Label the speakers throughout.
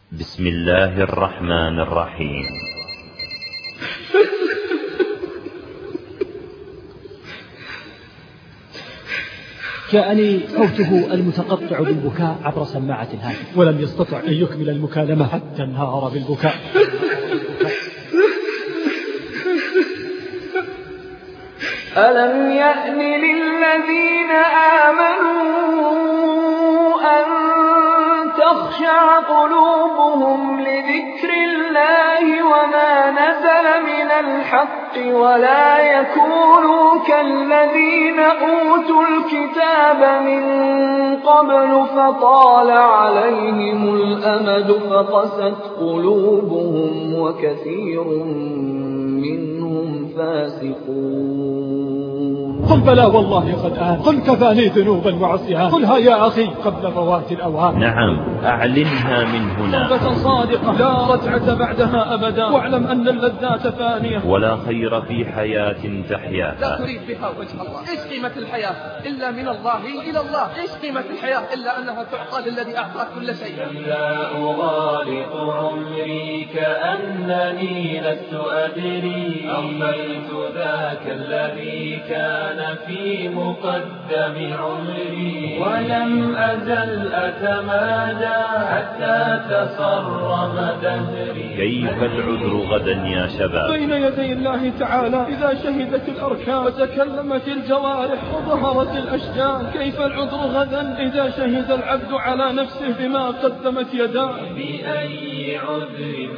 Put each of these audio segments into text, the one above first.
Speaker 1: بسم الله الرحمن الرحيم.
Speaker 2: جاءني صوته المتقطع بالبكاء عبر سماعة الهاتف، ولم يستطع أن يكمل المكالمة حتى انهار بالبكاء.
Speaker 3: ألم يأن للذين آمنوا أن تخشع قلوبهم لذكر الله وما نزل من الحق ولا يكونوا كالذين أوتوا الكتاب من قبل فطال عليهم الأمد فقست قلوبهم وكثير منهم فاسقون.
Speaker 2: قل بلى والله قد آن، قل كفاني ذنوبا وعصيان، قلها يا أخي قبل فوات الأوان.
Speaker 1: نعم، أعلنها من هنا.
Speaker 2: توبة صادقة لا رجعة بعدها أبدا، واعلم أن اللذات فانية
Speaker 1: ولا خير في حياة تحياها
Speaker 4: لا تريد بها وجه الله. إيش قيمة الحياة إلا من الله إلى الله؟ إيش قيمة الحياة إلا أنها تعطى للذي أعطى كل شيء؟
Speaker 5: لا أغالط عمري كأنني لست أدري، أغفلت ذاك الذي كان في مقدم عمري، ولم أزل أتمادى حتى تصرم دهري.
Speaker 1: كيف العذر غدا يا شباب؟
Speaker 2: بين يدي الله تعالى إذا شهدت الأركان وتكلمت الجوارح وظهرت الأشجان، كيف العذر غدا إذا شهد العبد على نفسه بما قدمت يداه؟
Speaker 5: بأي عذر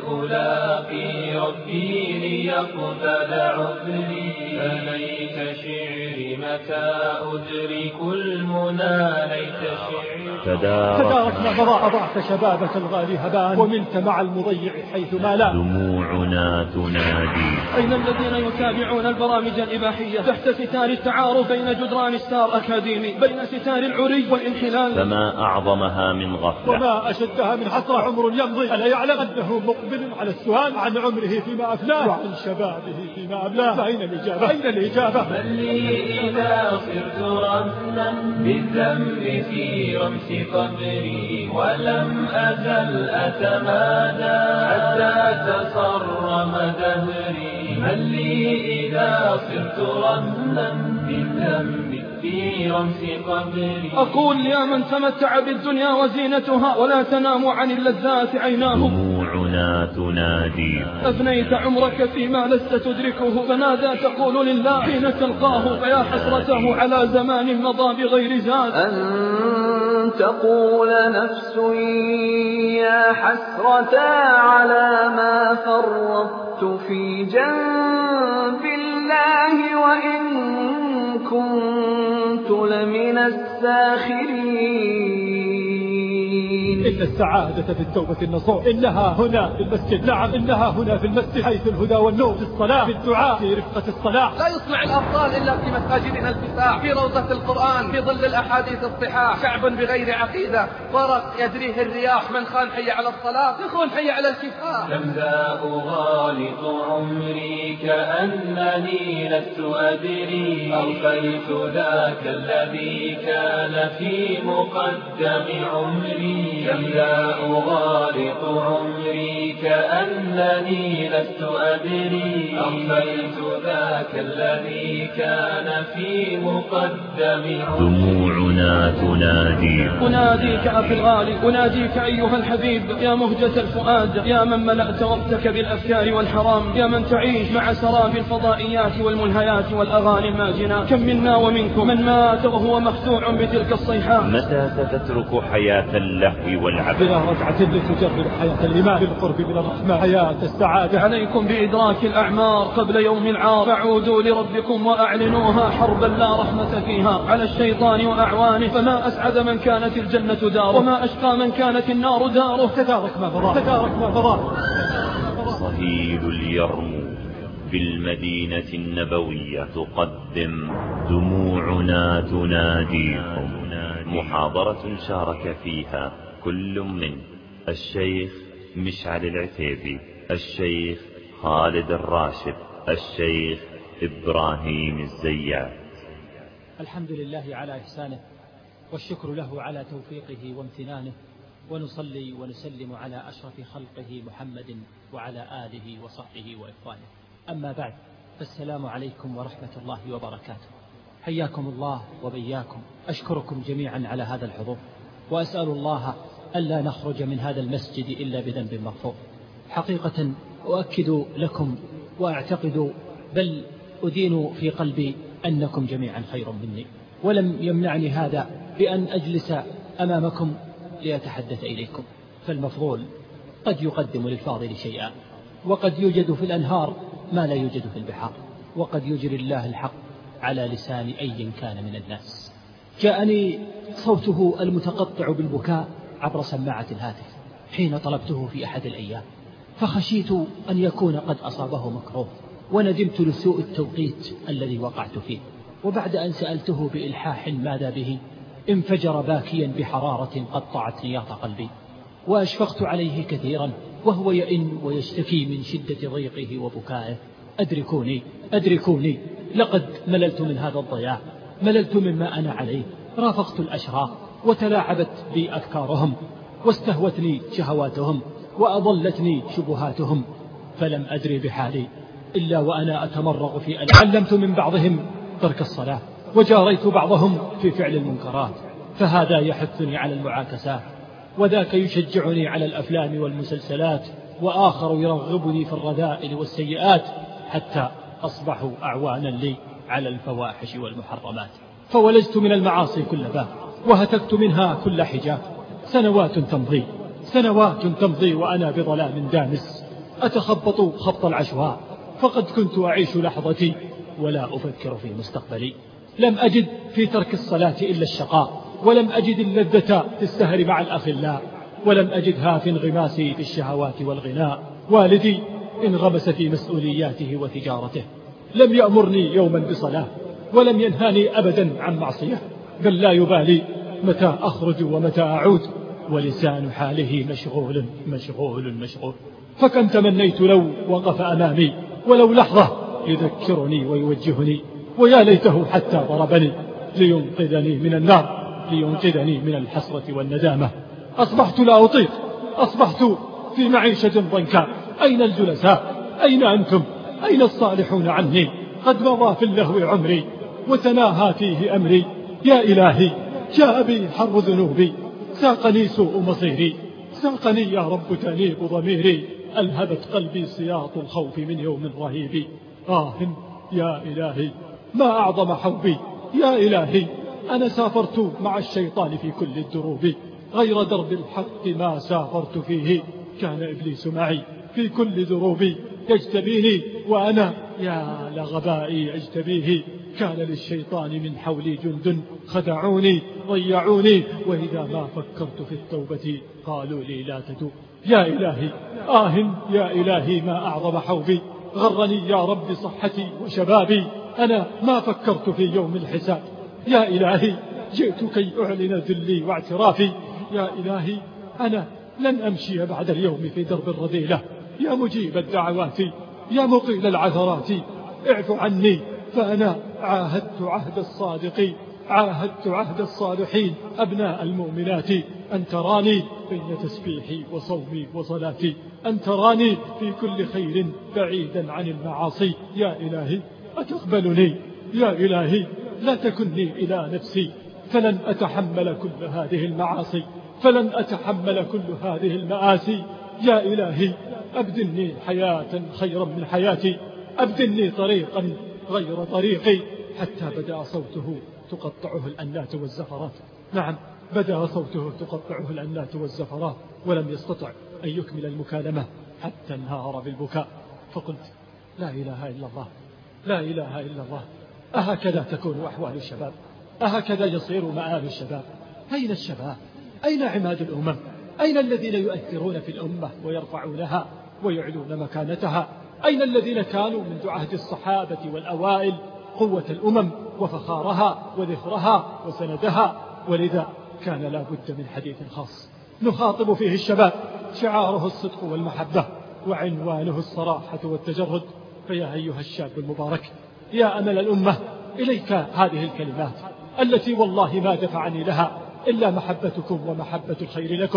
Speaker 5: ألاقي ربي ليقبل عذري، فليت شعري متى أدرك المنى، ليت شعري.
Speaker 1: تدارك
Speaker 2: ما مضى، أضعت شبابك الغالي هبان وملت مع المضيع حيث ما لا.
Speaker 1: دموعنا تنادي.
Speaker 2: أين الذين يتابعون البرامج الإباحية تحت ستار التعارف بين جدران ستار أكاديمي، بين ستار العري والانحلال؟
Speaker 1: فما أعظمها من غفلة
Speaker 2: وما أشدها من حسرة. عمر يمضي ألا يعلم أنه مقبل على السؤال عن عمره فيما أفناه وعن شبابه فيما أبلاه. فأين الإجابة؟ أين الإجابة؟
Speaker 5: من لي إذا صرت رهنا بالذنب في رمس قبري، ولم أزل أتمادى حتى تصرم دهري. من لي إذا صرت رهنا بالذنب في رمس قبري.
Speaker 2: أقول يا من تمتع بالدنيا وزينتها ولا تنام عن اللذات عيناه،
Speaker 1: دموعنا تنادي.
Speaker 2: أفنيت عمرك فيما لست تدركه، فماذا تقول لله حين تلقاه؟ فيا حسرته على زمان مضى بغير زاد.
Speaker 3: أن تقول نفس يا حسرة على ما فرطت في جنب الله وإن كنت لمن الساخرين.
Speaker 2: إن السعادة في التوبة النصوح، إنها هنا في المسجد. نعم، إنها هنا في المسجد، حيث الهدى والنور، في الصلاة، في الدعاء، في رفقة الصلاح.
Speaker 4: لا يصنع الأفضال إلا في مساجدنا الفساح، في روضة القرآن، في ظل الأحاديث الصحاح. شعب بغير عقيدة ورق يدريه الرياح، من خان حي على الصلاة يخون حي على الكفاح.
Speaker 5: لم ذا أغالط عمري كأنني لست أدري، أغفلت ذاك الذي كان في مقدم عمري. لم ذا أغالط عمري كأنني لست أدري، أغفلت ذاك الذي كان في مقدم عمري.
Speaker 1: دموعنا تنادي.
Speaker 2: أناديك أخي الغالي، أناديك أيها الحبيب، يا مهجة الفؤاد، يا من ملأت وقتك بالأفكار والحرام، يا من تعيش مع سراب الفضائيات والملهيات والأغاني الماجنة. كم منا ومنكم من مات وهو مخدوع بتلك الصيحات.
Speaker 1: متى ستترك حياة اللهو والعبث؟
Speaker 2: بلا رجعة لتجرب حياة الإيمان، بالقرب من الرحمة، حياة السعادة. عليكم بإدراك الأعمار قبل يوم العار، فعودوا لربكم وأعلنوها حربا لا رحمة فيها على الشيطان وأعوانه. فما أسعد من كانت الجنة داره، وما أشقى من كانت النار داره. تدارك ما مضى، تدارك ما مضى.
Speaker 1: صهيل اليرموك بالمدينة النبوية تقدم دموعنا تناديكم، محاضرة شارك فيها كل من الشيخ مشعل العتيبي، الشيخ خالد الراشد، الشيخ إبراهيم الزيات.
Speaker 2: الحمد لله على إحسانه، والشكر له على توفيقه وامتنانه، ونصلي ونسلم على أشرف خلقه محمد وعلى آله وصحبه وإخوانه. أما بعد، فالسلام عليكم ورحمة الله وبركاته. حياكم الله وبياكم. أشكركم جميعا على هذا الحضور، وأسأل الله ألا نخرج من هذا المسجد إلا بذنب مغفور. حقيقة أؤكد لكم وأعتقد بل أدين في قلبي أنكم جميعا خير مني، ولم يمنعني هذا بأن أجلس أمامكم ليتحدث إليكم، فالمفضول قد يقدم للفاضل شيئا، وقد يوجد في الأنهار ما لا يوجد في البحار، وقد يجري الله الحق على لسان أي كان من الناس. جاءني صوته المتقطع بالبكاء عبر سماعة الهاتف حين طلبته في أحد الأيام، فخشيت أن يكون قد أصابه مكروه، وندمت لسوء التوقيت الذي وقعت فيه. وبعد أن سألته بإلحاح ماذا به، انفجر باكيا بحرارة قطعت نياط قلبي، وأشفقت عليه كثيرا وهو يئن ويشتكي من شدة ضيقه وبكائه. أدركوني، لقد مللت من هذا الضياع، مللت مما أنا عليه. رافقت الأشرار وتلاعبت بي أفكارهم، واستهوتني شهواتهم، وأضلتني شبهاتهم، فلم أدري بحالي إلا وأنا أتمرغ في أن علمت من بعضهم ترك الصلاة، وجاريت بعضهم في فعل المنكرات، فهذا يحثني على المعاكسات، وذاك يشجعني على الأفلام والمسلسلات، وآخر يرغبني في الرذائل والسيئات، حتى أصبحوا أعوانا لي على الفواحش والمحرمات. فولجت من المعاصي كل باب، وهتكت منها كل حجاب. سنوات تمضي وأنا بظلام دامس أتخبط خبط العشواء، فقد كنت أعيش لحظتي ولا أفكر في مستقبلي. لم أجد في ترك الصلاة إلا الشقاء، ولم أجد اللذة في السهر مع الأخلاء، ولم أجدها في انغماسي في الشهوات والغناء. والدي انغمس في مسؤولياته وتجارته، لم يأمرني يوما بصلاة، ولم ينهاني أبدا عن معصية، بل لا يبالي متى أخرج ومتى أعود، ولسان حاله مشغول. فكم تمنيت لو وقف أمامي ولو لحظة يذكرني ويوجهني، ويا ليته حتى ضربني لينقذني من النار، لينقذني من الحسرة والندامة. أصبحت لا أطيق، أصبحت في معيشة ضنكا. أين الجلساء؟ أين أنتم؟ أين الصالحون عني؟ قد مضى في اللهو عمري وتناهى فيه أمري. يا إلهي، جاء بي حر ذنوبي، ساقني سوء مصيري، ساقني يا رب تأنيب ضميري، ألهبت قلبي سياط الخوف من يوم رهيب. يا إلهي، ما أعظم حوبي. يا إلهي، أنا سافرت مع الشيطان في كل الدروب، غير درب الحق ما سافرت فيه، كان إبليس معي في كل دروبي يجتبيني، وأنا يا لغبائي أجتبيه. كان للشيطان من حولي جند خدعوني ضيعوني، وإذا ما فكرت في التوبة قالوا لي لا تتوب. يا إلهي، يا إلهي، ما أعظم حوبي. غرني يا رب صحتي وشبابي، أنا ما فكرت في يوم الحساب. يا إلهي، جئت كي أعلن ذلي واعترافي. يا إلهي، أنا لن أمشي بعد اليوم في درب الرذيلة. يا مجيب الدعوات، يا مقيل العثرات، اعف عني، فأنا عاهدت عهد الصادقين، عاهدت عهد الصالحين أبناء المؤمنات، أن تراني بين تسبيحي وصومي وصلاتي، أن تراني في كل خير بعيدا عن المعاصي. يا إلهي، أتقبلني؟ يا إلهي، لا تكني إلى نفسي، فلن أتحمل كل هذه المعاصي، فلن أتحمل كل هذه المآسي. يا إلهي، أبدلني حياة خيرا من حياتي، أبدلني طريقا غير طريقي. حتى بدأ صوته تقطعه الأنات والزفرات. نعم، بدأ صوته تقطعه الأنات والزفرات، ولم يستطع أن يكمل المكالمة حتى انهار بالبكاء. فقلت: لا إله إلا الله، لا إله إلا الله. أهكذا تكون أحوال الشباب؟ أهكذا يصير مآل الشباب؟ أين الشباب؟ أين عماد الأمم؟ أين الذين يؤثرون في الأمة ويرفعونها ويعلون مكانتها؟ أين الذين كانوا منذ عهد الصحابة والأوائل قوة الأمم وفخارها وذخرها وسندها؟ ولذا كان لا بد من حديث خاص نخاطب فيه الشباب، شعاره الصدق والمحبة، وعنوانه الصراحة والتجرد. فيا أيها الشاب المبارك، يا أمل الأمة، إليك هذه الكلمات التي والله ما دفعني لها إلا محبتكم ومحبة الخير لكم،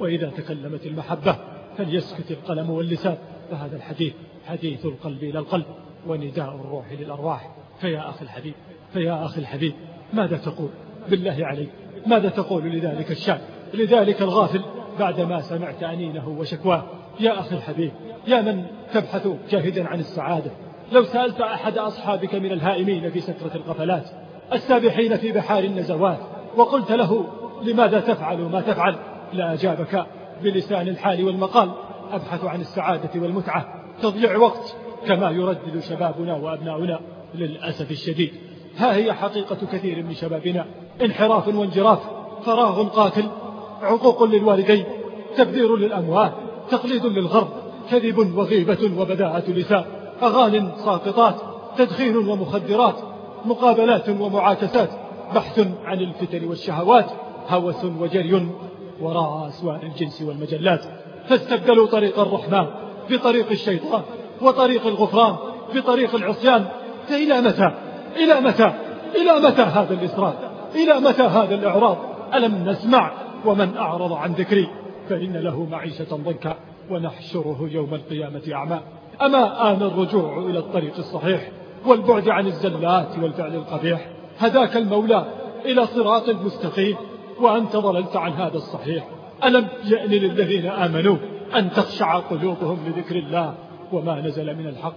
Speaker 2: وإذا تكلمت المحبة فليسكت القلم واللسان. فهذا الحديث حديث القلب إلى القلب ونداء الروح للأرواح. فيا أخي الحبيب ماذا تقول بالله عليك؟ ماذا تقول لذلك الشاب، لذلك الغافل، بعدما سمعت أنينه وشكواه؟ يا أخي الحبيب، يا من تبحث جاهدا عن السعادة، لو سألت أحد أصحابك من الهائمين في سكرة الغفلات السابحين في بحار النزوات وقلت له لماذا تفعل ما تفعل، لا أجابك بلسان الحال والمقال: أبحث عن السعادة والمتعة، تضيع وقت كما يردد شبابنا وأبناؤنا. للأسف الشديد ها هي حقيقة كثير من شبابنا: انحراف وانجراف، فراغ قاتل، عقوق للوالدين، تبذير للأموال، تقليد للغرب، كذب وغيبة وبداءة لسان، أغاني ساقطات، تدخين ومخدرات، مقابلات ومعاكسات، بحث عن الفتن والشهوات، هوس وجري وراء أسوار الجنس والمجلات. فاستبدلوا طريق الرحمن بطريق الشيطان، وطريق الغفران بطريق العصيان. فإلى متى؟ إلى متى؟ إلى متى هذا الإسراف؟ إلى متى هذا الإعراض؟ ألم نسمع: ومن أعرض عن ذكري فإن له معيشة ضنكا ونحشره يوم القيامة أعمى؟ أما آن الرجوع إلى الطريق الصحيح والبعد عن الزلات والفعل القبيح؟ هداك المولى إلى صراط مستقيم وأنت ضللت عن هذا الصحيح. ألم يأن للذين آمنوا أن تخشع قلوبهم لذكر الله وما نزل من الحق؟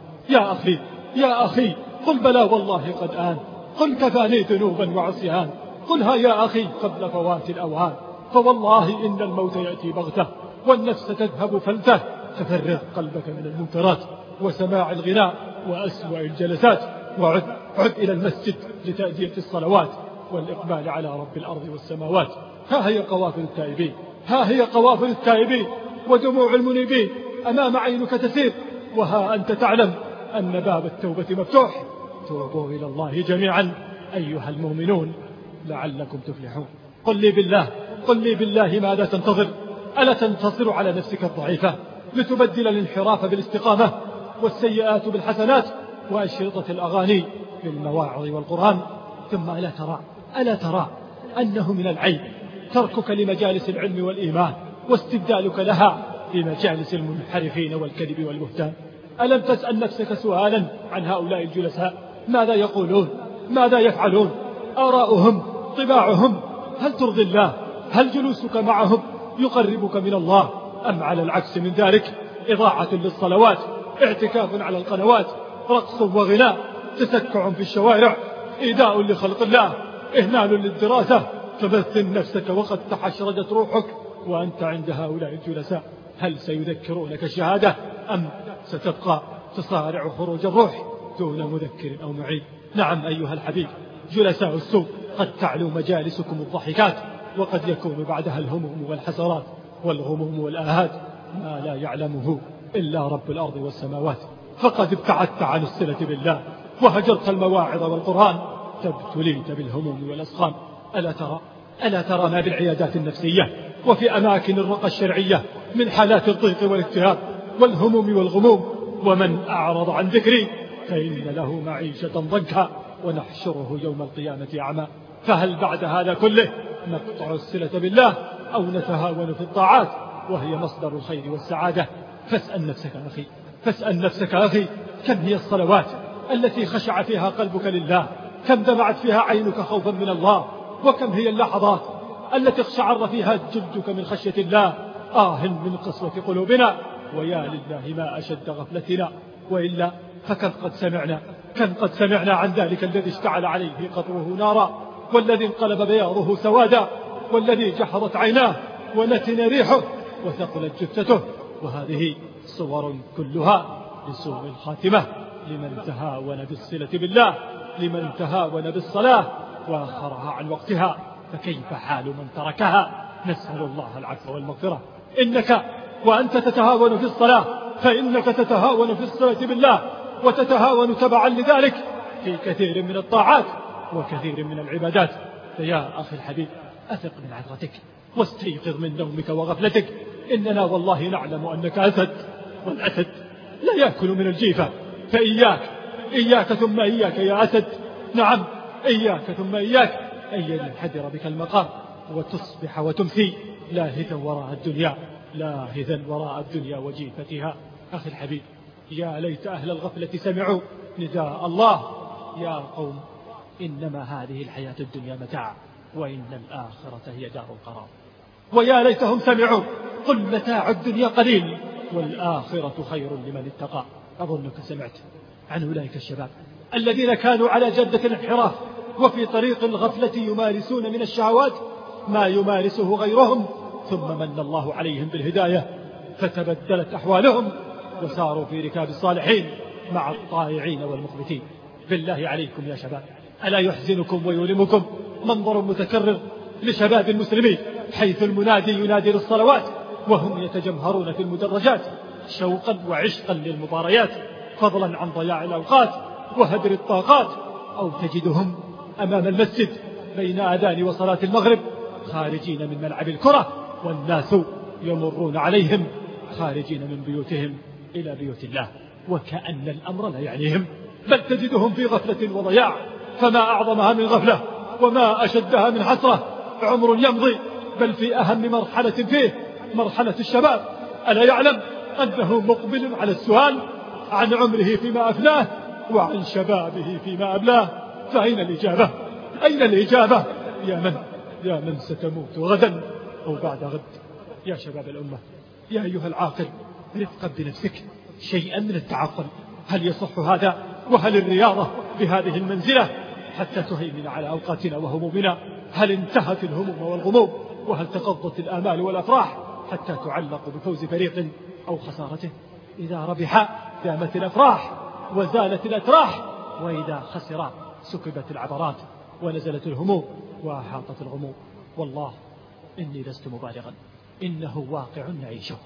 Speaker 2: يا أخي قل بلى والله قد آن، قل كفاني ذنوبا وعصيان، قلها يا أخي قبل فوات الأوان، فوالله إن الموت يأتي بغتة والنفس تذهب فلته. ففرغ قلبك من المنكرات وسماع الغناء وأسوأ الجلسات، وعد إلى المسجد لتأدية الصلوات والإقبال على رب الأرض والسماوات. ها هي قوافل التائبين، ها هي قوافل التائبين ودموع المنيبين أمام عينك تسير، وها أنت تعلم أن باب التوبة مفتوح. توبوا إلى الله جميعا أيها المؤمنون لعلكم تفلحون. قل لي بالله ماذا تنتظر؟ ألا تنتصر على نفسك الضعيفة لتبدل الانحراف بالاستقامة والسيئات بالحسنات وأشرطة الأغاني بالمواعظ والقرآن؟ ثم ألا ترى أنه من العيب تركك لمجالس العلم والإيمان واستبدالك لها بمجالس المنحرفين والكذب والبهتان؟ ألم تسأل نفسك سؤالا عن هؤلاء الجلساء؟ ماذا يقولون؟ ماذا يفعلون؟ آراؤهم، طباعهم، هل ترضي الله؟ هل جلوسك معهم يقربك من الله؟ أم على العكس من ذلك إضاعة للصلوات، اعتكاف على القنوات، رقص وغناء، تسكع في الشوارع، إيذاء لخلق الله، إهمال للدراسة؟ فبث نفسك وقد تحشرجت روحك وأنت عند هؤلاء الجلساء. هل سيذكرونك الشهادة أم ستبقى تصارع خروج الروح دون مذكر أو معين؟ نعم أيها الحبيب، جلساء السوء قد تعلو مجالسكم الضحكات، وقد يكون بعدها الهموم والحسرات والغموم والآهات ما لا يعلمه إلا رب الأرض والسماوات. فقد ابتعدت عن الصلة بالله وهجرت المواعظ والقرآن، فابتليت بالهموم والأسقام. ألا ترى ما بالعيادات النفسية وفي أماكن الرقى الشرعية من حالات الضيق والاكتئاب والهموم والغموم؟ ومن أعرض عن ذكري فإن له معيشة ضنكا ونحشره يوم القيامة أعمى. فهل بعد هذا كله نقطع الصلة بالله أو نتهاون في الطاعات وهي مصدر الخير والسعادة؟ فاسأل نفسك أخي كم هي الصلوات التي خشع فيها قلبك لله؟ كم دمعت فيها عينك خوفا من الله؟ وكم هي اللحظات التي اقشعر فيها جلدك من خشية الله؟ من قسوة قلوبنا، ويا لله ما أشد غفلتنا. وإلا فكم قد سمعنا عن ذلك الذي اشتعل عليه قطره نارا، والذي انقلب بياضه سوادا، والذي جحظت عيناه ونتن ريحه وثقلت جثته. وهذه صور كلها لسوء الخاتمة لمن تهاون بالصلة بالله، لمن تهاون بالصلاة وآخرها عن وقتها. فكيف حال من تركها؟ نسأل الله العفو والمغفرة. إنك وأنت تتهاون في الصلاة فإنك تتهاون في الصلة بالله، وتتهاون تبعا لذلك في كثير من الطاعات وكثير من العبادات. فيا أخي الحبيب، أثق من عثرتك واستيقظ من نومك وغفلتك. إننا والله نعلم أنك أسد، والأسد لا يأكل من الجيفة. فإياك ثم إياك يا أسد، نعم إياك ثم إياك أن ينحدر بك المقام وتصبح وتمسي لاهثا وراء الدنيا، لاهثا وراء الدنيا وجيفتها. أخي الحبيب، يا ليت أهل الغفلة سمعوا نداء الله: يا قوم إنما هذه الحياة الدنيا متاع وإن الآخرة هي دار القرار. ويا ليتهم سمعوا: قل متاع الدنيا قليل والآخرة خير لمن اتقى. أظنك سمعت عن أولئك الشباب الذين كانوا على جدة الانحراف وفي طريق الغفلة يمارسون من الشهوات ما يمارسه غيرهم، ثم من الله عليهم بالهداية فتبدلت أحوالهم وساروا في ركاب الصالحين مع الطائعين والمخبتين. بالله عليكم يا شباب، ألا يحزنكم ويؤلمكم منظر متكرر لشباب المسلمين حيث المنادي ينادي للصلوات وهم يتجمهرون في المدرجات شوقا وعشقا للمباريات، فضلا عن ضياع الأوقات وهدر الطاقات، أو تجدهم أمام المسجد بين آذان وصلاة المغرب خارجين من ملعب الكرة والناس يمرون عليهم خارجين من بيوتهم إلى بيوت الله وكأن الأمر لا يعنيهم، بل تجدهم في غفلة وضياع. فما أعظمها من غفلة وما أشدها من حسرة. عمر يمضي بل في أهم مرحلة فيه مرحلة الشباب، ألا يعلم أنه مقبل على السؤال عن عمره فيما أفناه وعن شبابه فيما أبلاه؟ فأين الإجابة؟ أين الإجابة؟ يا من ستموت غدا أو بعد غد. يا شباب الأمة، يا أيها العاقل، رفقا بنفسك، شيئا من التعقل. هل يصح هذا؟ وهل الرياضة بهذه المنزلة حتى تهيمن على أوقاتنا وهمومنا؟ هل انتهت الهموم والغموم؟ وهل تقضت الآمال والأفراح حتى تعلق بفوز فريق أو خسارته؟ إذا ربح دامت الأفراح وزالت الأتراح، وإذا خسر سكبت العبرات ونزلت الهموم وأحاطت الغموم. والله إني لست مبالغا، إنه واقع نعيشه.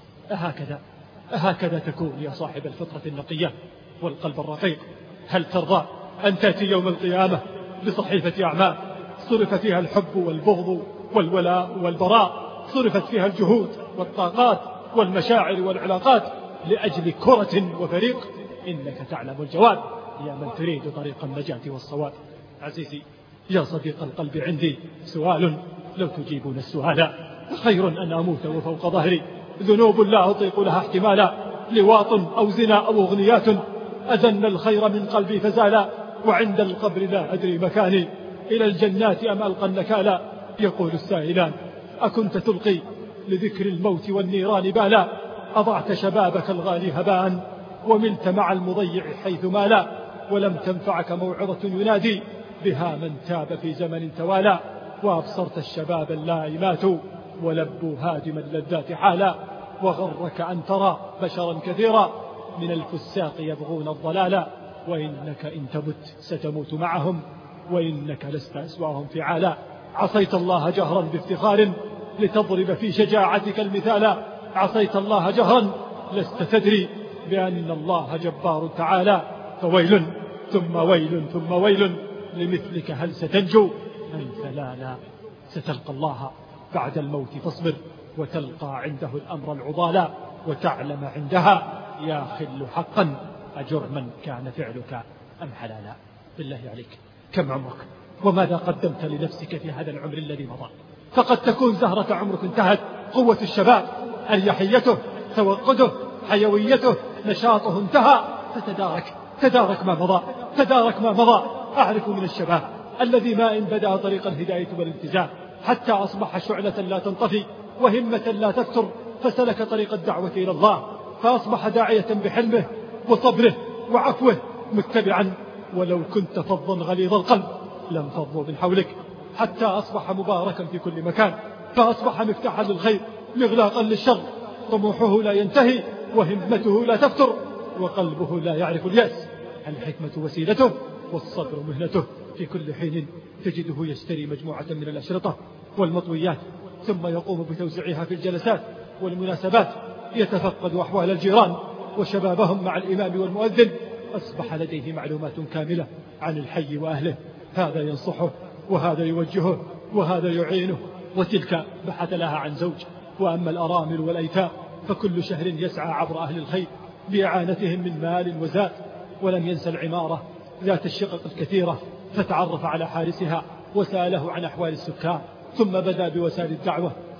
Speaker 2: أهكذا تكون يا صاحب الفطرة النقية والقلب الرقيق؟ هل ترضى أن تأتي يوم القيامة بصحيفة أعمال صرف فيها الحب والبغض والولاء والبراء، صرفت فيها الجهود والطاقات والمشاعر والعلاقات لأجل كرة وفريق؟ إنك تعلم الجواب يا من تريد طريق النجاة والصواب. عزيزي يا صديق القلب، عندي سؤال لو تجيبون السؤال: خير أن أموت وفوق ظهري ذنوب لا أطيق لها احتمالا، لواط أو زنا أو أغنيات أزن الخير من قلبي فزالا، وعند القبر لا أدري مكاني، إلى الجنات أم ألقى النكالا. يقول السائلان: أكنت تلقي لذكر الموت والنيران بالا، أضعت شبابك الغالي هباء وملت مع المضيع حيث مالا، ولم تنفعك موعظة ينادي بها من تاب في زمن توالى، وأبصرت الشباب اللائمات ولبوا هادم اللذات حالا، وغرك أن ترى بشرا كثيرا من الفساق يبغون الضلالا، وإنك إن تمت ستموت معهم وإنك لست أسواهم فعالا. عصيت الله جهرا بافتخار لتضرب في شجاعتك المثالا، عصيت الله جهرا لست تدري بأن الله جبار تعالى، فويل ثم ويل ثم ويل لمثلك هل ستنجو؟ أنت لا ستلقى الله بعد الموت فاصبر، وتلقى عنده الأمر العضالا، وتعلم عندها يا خل حقا أجرما كان فعلك أم حلالا. بالله عليك، كم عمرك وماذا قدمت لنفسك في هذا العمر الذي مضى؟ فقد تكون زهرة عمرك انتهت، قوة الشباب أريحيته توقده حيويته نشاطه انتهى، فتدارك ما مضى، تدارك ما مضى. أعرف من الشباب الذي ما إن بدأ طريق الهداية والالتزام حتى أصبح شعلة لا تنطفي وهمة لا تفتر، فسلك طريق الدعوة إلى الله، فأصبح داعية بحلمه وصبره وعفوه متبعا، ولو كنت فظا غليظ القلب لانفضوا من حولك، حتى أصبح مباركا في كل مكان، فأصبح مفتاحا للخير مغلاقا للشر، طموحه لا ينتهي وهمته لا تفتر وقلبه لا يعرف اليأس. الحكمة وسيلته والصبر مهنته، في كل حين تجده يشتري مجموعة من الأشرطة والمطويات ثم يقوم بتوزيعها في الجلسات والمناسبات، يتفقد أحوال الجيران وشبابهم مع الإمام والمؤذن، أصبح لديه معلومات كاملة عن الحي وأهله، هذا ينصحه وهذا يوجهه وهذا يعينه، وتلك بحث لها عن زوج. وأما الأرامل والأيتام فكل شهر يسعى عبر أهل الخير بإعانتهم من مال وزاد، ولم ينسى العمارة ذات الشقق الكثيرة، فتعرف على حارسها وسأله عن أحوال السكان، ثم بدأ بوسائل الدعوة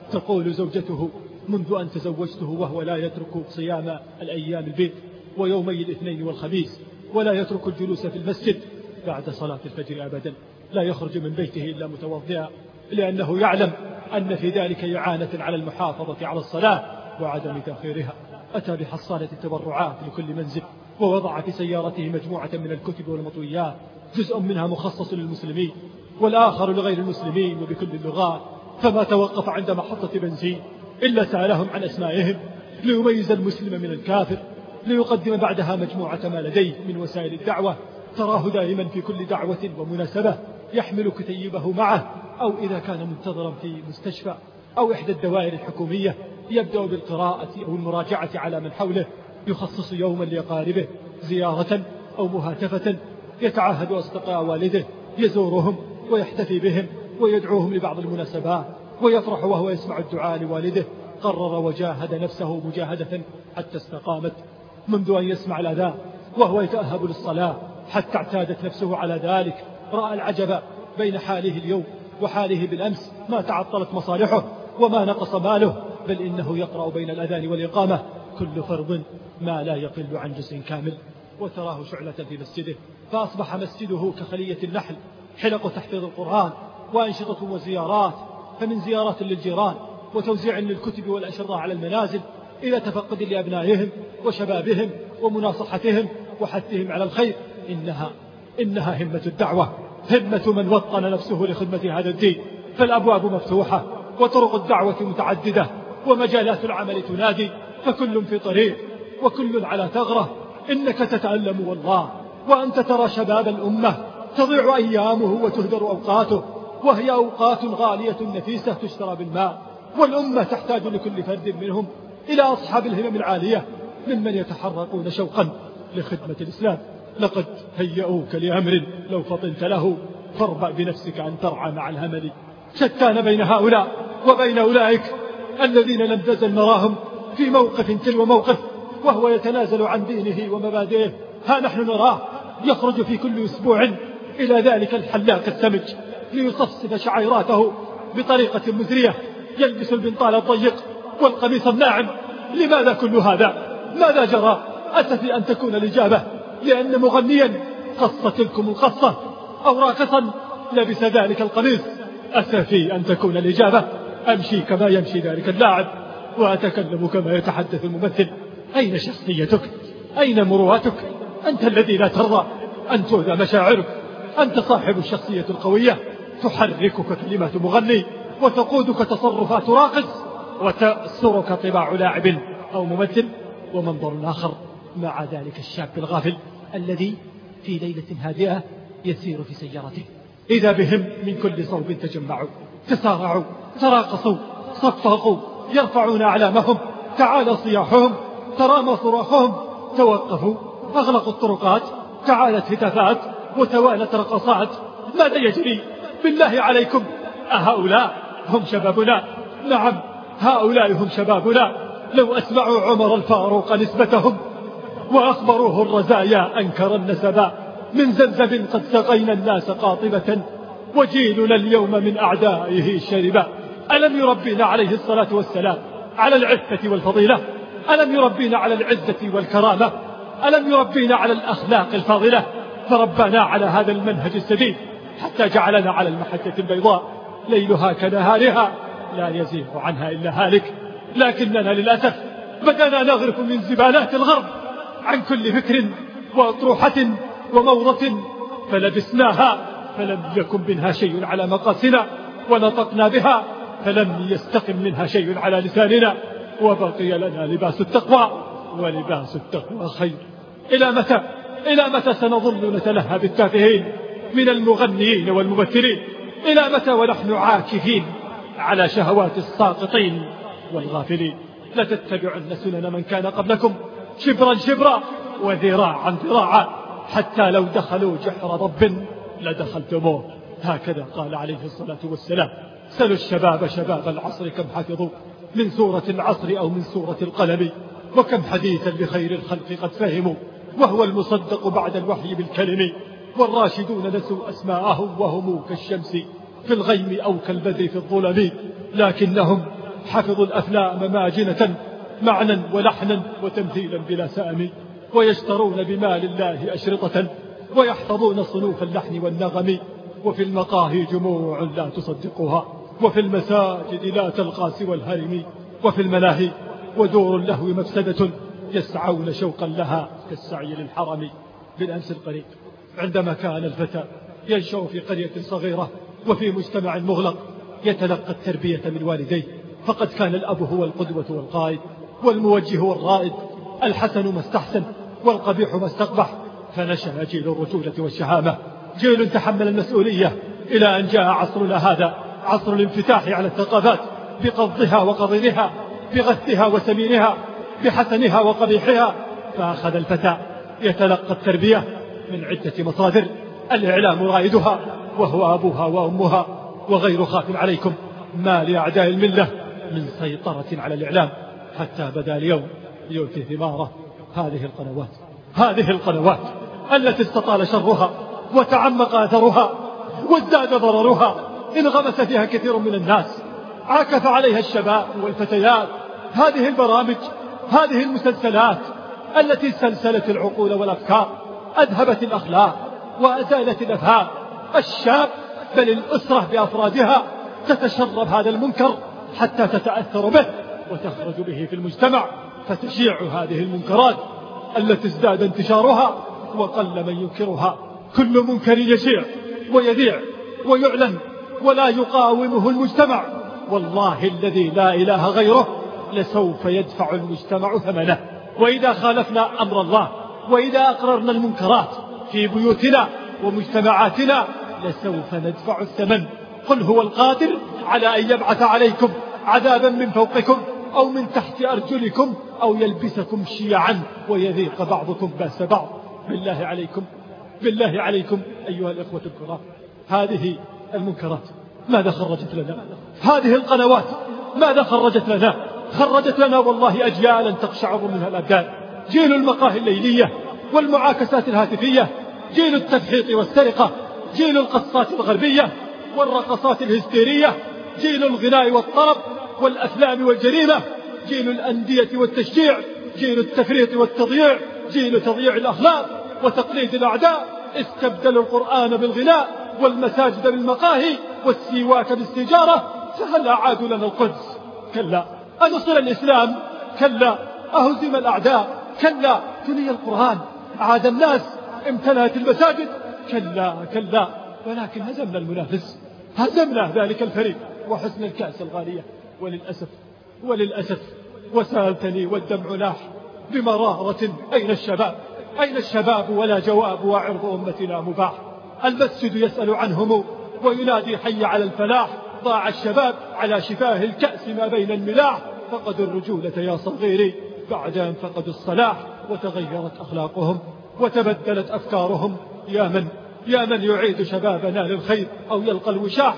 Speaker 2: تقول زوجته: منذ أن تزوجته وهو لا يترك صيام الأيام البيض ويومي الاثنين والخميس، ولا يترك الجلوس في المسجد بعد صلاة الفجر أبدا، لا يخرج من بيته إلا متوضئا، لأنه يعلم أن في ذلك إعانة على المحافظة على الصلاة وعدم تأخيرها. أتى بحصالة التبرعات لكل منزل، ووضع في سيارته مجموعة من الكتب والمطويات، جزء منها مخصص للمسلمين والآخر لغير المسلمين وبكل اللغات، فما توقف عند محطة بنزين إلا سألهم عن أسمائهم ليميز المسلم من الكافر، ليقدم بعدها مجموعة ما لديه من وسائل الدعوة. تراه دائما في كل دعوة ومناسبة يحمل كتيبه معه، أو إذا كان منتظرا في مستشفى أو إحدى الدوائر الحكومية يبدأ بالقراءة أو المراجعة على من حوله، يخصص يوما لأقاربه زيارة أو مهاتفة، يتعهد أصدقاء والده، يزورهم ويحتفي بهم ويدعوهم لبعض المناسبات، ويفرح وهو يسمع الدعاء لوالده. قرر وجاهد نفسه مجاهدة حتى استقامت، منذ أن يسمع الأذان وهو يتأهب للصلاة حتى اعتادت نفسه على ذلك. رأى العجب بين حاله اليوم وحاله بالأمس، ما تعطلت مصالحه وما نقص ماله، بل إنه يقرأ بين الأذان والإقامة كل فرض ما لا يقل عن جزء كامل. وتراه شعلة في مسجده، فأصبح مسجده كخلية النحل، حلق تحفيظ القرآن وأنشطة وزيارات، فمن زيارات للجيران وتوزيع للكتب والأشرطة على المنازل، إلى تفقد لأبنائهم وشبابهم ومناصحتهم وحثهم على الخير. إنها همة الدعوة، همة من وطن نفسه لخدمة هذا الدين. فالأبواب مفتوحة وطرق الدعوة متعددة ومجالات العمل تنادي، فكل في طريق وكل على ثغرة. إنك تتألم والله وأنت ترى شباب الأمة تضيع أيامه وتهدر أوقاته، وهي أوقات غالية نفيسة تشترى بالمال، والأمة تحتاج لكل فرد منهم إلى أصحاب الهمم العالية ممن يتحرقون شوقا لخدمة الإسلام. لقد هيئوك لأمر لو فطنت له، فاربأ بنفسك أن ترعى مع الهمل. شتان بين هؤلاء وبين أولئك الذين لم تزل نراهم في موقف تلو موقف وهو يتنازل عن دينه ومبادئه. ها نحن نراه يخرج في كل أسبوع إلى ذلك الحلاق السمج ليصفصف شعيراته بطريقة مزرية، يلبس البنطال الضيق والقميص الناعم. لماذا كل هذا؟ ماذا جرى؟ أسفي أن تكون الإجابة لأن مغنيا قص تلكم القصة أو راقصا لبس ذلك القميص. أسفي أن تكون الإجابة أمشي كما يمشي ذلك اللاعب وأتكلم كما يتحدث الممثل. أين شخصيتك؟ أين مروءتك؟ أنت الذي لا ترضى أن تؤذى مشاعرك، أنت صاحب الشخصية القوية، تحركك كلمات مغني وتقودك تصرفات راقص وتأسرك طباع لاعب أو ممثل. ومنظر آخر مع ذلك الشاب الغافل الذي في ليلة هادئة يسير في سيارته، إذا بهم من كل صوب تجمعوا، تسارعوا، تراقصوا، صفقوا، يرفعون أعلامهم، تعالى صياحهم، ترامى صراخهم، توقفوا، أغلقوا الطرقات، تعالت هتافات وتوالت رقصات. ماذا يجري؟ بالله عليكم، أهؤلاء هم شبابنا؟ نعم، هؤلاء هم شبابنا. لو أسمعوا عمر الفاروق نسبتهم وأخبروه الرزايا أنكر النسبا، من زمزم قد سقينا الناس قاطبة وجيلنا اليوم من أعدائه شربا. ألم يربينا عليه الصلاة والسلام على العفة والفضيلة؟ ألم يربينا على العزة والكرامة؟ ألم يربينا على الأخلاق الفاضلة؟ فربنا على هذا المنهج السديد حتى جعلنا على المحجة البيضاء ليلها كنهارها لا يزيغ عنها إلا هالك. لكننا للأسف بدأنا نغرف من زبالات الغرب عن كل فكر وأطروحة وموضة، فلبسناها فلم يكن منها شيء على مقاسنا، ونطقنا بها فلم يستقم منها شيء على لساننا، وبقي لنا لباس التقوى، ولباس التقوى خير. إلى متى سنظل نتلهى بالتافهين من المغنيين والممثلين؟ إلى متى ونحن عاكفين على شهوات الساقطين والغافلين؟ لتتبعن سنن من كان قبلكم شبرا شبرا وذراعا ذراعا، حتى لو دخلوا جحر ضب لدخلتموه. هكذا قال عليه الصلاة والسلام. سلوا الشباب شباب العصر كم حفظوا من سورة العصر أو من سورة القلم، وكم حديثا لخير الخلق قد فهموا وهو المصدق بعد الوحي بالكلم. والراشدون نسوا أسماءهم وهم كالشمس في الغيم أو كالبدر في الظلم، حفظوا الأفلام ماجنة معنى ولحنا وتمثيلا بلا سأم، ويشترون بمال الله أشرطة ويحفظون صنوف اللحن والنغم. وفي المقاهي جموع لا تصدقها، وفي المساجد لا تلقى سوى الهرم. وفي الملاهي ودور اللهو مفسدة يسعون شوقا لها كالسعي للحرم. بالأمس القريب عندما كان الفتى ينشأ في قرية صغيرة وفي مجتمع مغلق يتلقى التربية من والديه، فقد كان الأب هو القدوة والقائد والموجه والرائد، الحسن ما استحسن والقبيح ما استقبح. فنشأ جيل الرجولة والشهامة، جيل تحمل المسؤولية، إلى أن جاء عصرنا هذا، عصر الانفتاح على الثقافات بقضها وقضينها، بغثها وسمينها، بحسنها وقبيحها. فأخذ الفتى يتلقى التربية من عدة مصادر، الإعلام رائدها وهو أبوها وأمها، وغير خاف عليكم ما لأعداء الملة من سيطرة على الإعلام، حتى بدا اليوم يؤتي ثماره. هذه القنوات التي استطال شرها وتعمق أثرها وازداد ضررها، انغمس فيها كثير من الناس، عكف عليها الشباب والفتيات. هذه البرامج، هذه المسلسلات التي سلسلت العقول والأفكار، أذهبت الأخلاق وأزالت الأفهام. الشاب بل الأسرة بأفرادها تتشرب هذا المنكر حتى تتأثر به وتخرج به في المجتمع، فتشيع هذه المنكرات التي ازداد انتشارها وقل من ينكرها. كل منكر يشيع ويذيع ويعلن ولا يقاومه المجتمع، والله الذي لا إله غيره لسوف يدفع المجتمع ثمنه. وإذا خالفنا أمر الله، وإذا أقررنا المنكرات في بيوتنا ومجتمعاتنا، لسوف ندفع الثمن. قل هو القادر على أن يبعث عليكم عذابا من فوقكم أو من تحت أرجلكم أو يلبسكم شيعا ويذيق بعضكم بأس بعض. بالله عليكم أيها الإخوة الكرام، هذه المنكرات ماذا خرجت لنا؟ هذه القنوات ماذا خرجت لنا؟ خرجت لنا والله أجيالا تقشعر منها الأبدان. جيل المقاهي الليلية والمعاكسات الهاتفية، جيل التفحيط والسرقة، جيل القصات الغربية والرقصات الهستيرية، جيل الغناء والطرب والأفلام والجريمة، جيل الأندية والتشجيع، جيل التفريط والتضييع، جيل تضييع الأخلاق وتقليد الأعداء. استبدلوا القرآن بالغناء والمساجد بالمقاهي والسواك بالسجارة، فهل أعادوا لنا القدس؟ كلا. أنصر الإسلام؟ كلا. أهزم الأعداء؟ كلا. تلي القرآن؟ عاد الناس؟ امتلأت المساجد؟ كلا. ولكن هزمنا المنافس، هزمنا ذلك الفريق وحسن الكأس الغالية. وللأسف وسألتني والدمع لاح بمرارة، أين الشباب ولا جواب وعرض أمتنا مباح. المسجد يسأل عنهم وينادي حي على الفلاح، ضاع الشباب على شفاه الكأس ما بين الملاح. فقدوا الرجولة يا صغيري بعد أن فقدوا الصلاح، وتغيرت أخلاقهم وتبدلت أفكارهم. يا من يعيد شبابنا للخير أو يلقى الوشاح.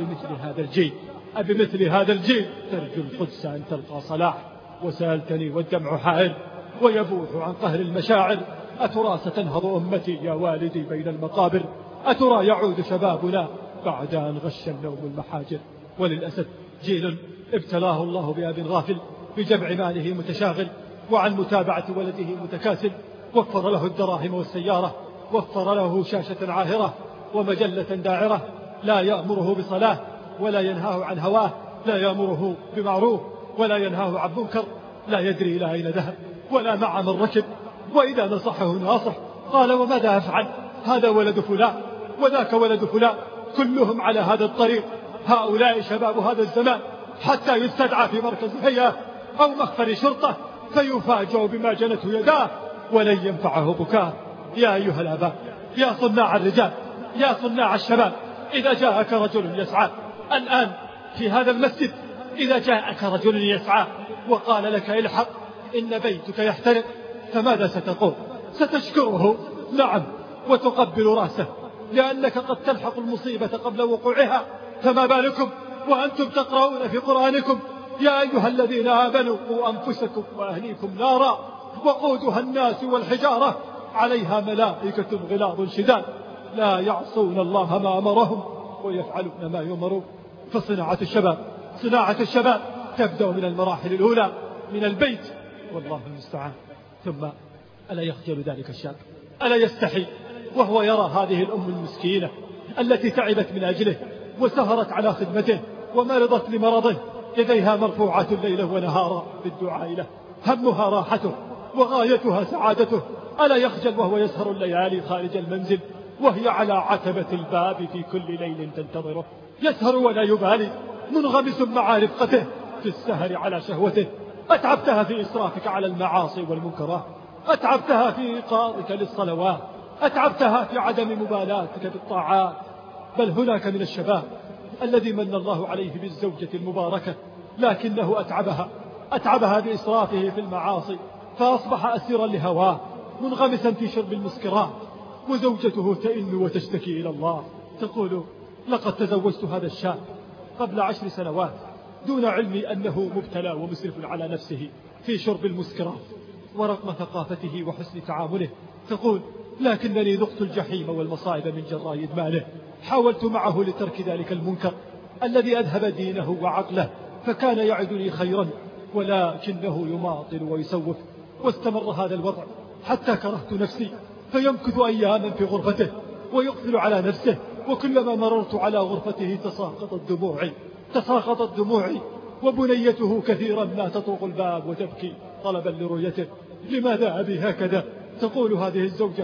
Speaker 2: أبمثل هذا الجيل ترجو القدس أن تلقى صلاح. وسألتني والدمع حائر ويبوح عن قهر المشاعر، أترى ستنهض أمتي يا والدي بين المقابر؟ أترى يعود شبابنا بعد أن غش النوم المحاجر؟ وللأسف جيل ابتلاه الله بأب غافل، بجمع ماله متشاغل، وعن متابعة ولده متكاسل. وفر له الدراهم والسيارة، وفر له شاشة عاهرة ومجلة داعرة، لا يأمره بصلاة ولا ينهاه عن هواه، لا يأمره بمعروف ولا ينهاه عن منكر، لا يدري إلى أين ذهب ولا مع من ركب. وإذا نصحه ناصح قال وماذا أفعل؟ هذا ولد فلان وذاك ولد فلان، كلهم على هذا الطريق. هؤلاء شباب هذا الزمان، حتى يستدعى في مركز هيئة أو مخفر شرطة فيفاجأ بما جنته يداه ولن ينفعه بكاء. يا أيها الآباء، يا صناع الرجال، يا صناع الشباب، إذا جاءك رجل يسعى الآن في هذا المسجد، إذا جاءك رجل يسعى وقال لك الحق إن بيتك يحترق، فماذا ستقول؟ ستشكره؟ نعم، وتقبل رأسه، لأنك قد تلحق المصيبة قبل وقوعها. فما بالكم وأنتم تقرؤون في قرآنكم يا أيها الذين آمنوا قوا أنفسكم وأهليكم نارا وقودها الناس والحجارة عليها ملائكة غلاظ شداد لا يعصون الله ما أمرهم ويفعلون ما يؤمرون. فصناعة الشباب تبدأ من المراحل الأولى من البيت، والله المستعان. ثم ألا يخجل ذلك الشاب؟ ألا يستحي وهو يرى هذه الأم المسكينة التي تعبت من أجله وسهرت على خدمته ومرضت لمرضه، يديها مرفوعة ليلا ونهارا بالدعاء له، همها راحته وغايتها سعادته. ألا يخجل وهو يسهر الليالي خارج المنزل وهي على عتبة الباب في كل ليل تنتظره، يسهر ولا يبالي، منغمس مع رفقته في السهر على شهوته. أتعبتها في إسرافك على المعاصي والمنكرات، أتعبتها في إيقاظك للصلوات، أتعبتها في عدم مبالاتك بالطاعات. بل هناك من الشباب الذي من الله عليه بالزوجة المباركة، لكنه أتعبها بإسرافه في المعاصي، فأصبح أسيرا لهواه منغمسا في شرب المسكرات، وزوجته تئن وتشتكي إلى الله تقول: لقد تزوجت هذا الشاب قبل 10 سنوات دون علمي أنه مبتلى ومسرف على نفسه في شرب المسكرات، ورغم ثقافته وحسن تعامله تقول: لكنني ذقت الجحيم والمصائب من جراء إدمانه. حاولت معه لترك ذلك المنكر الذي أذهب دينه وعقله، فكان يعدني خيرا ولكنه يماطل ويسوف، واستمر هذا الوضع حتى كرهت نفسي، فيمكث أياما في غرفته ويقفل على نفسه، وكلما مررت على غرفته تساقطت دموعي، وبنيته كثيرا ما تطوق الباب وتبكي طلبا لرؤيته. لماذا أبي هكذا؟ تقول هذه الزوجة: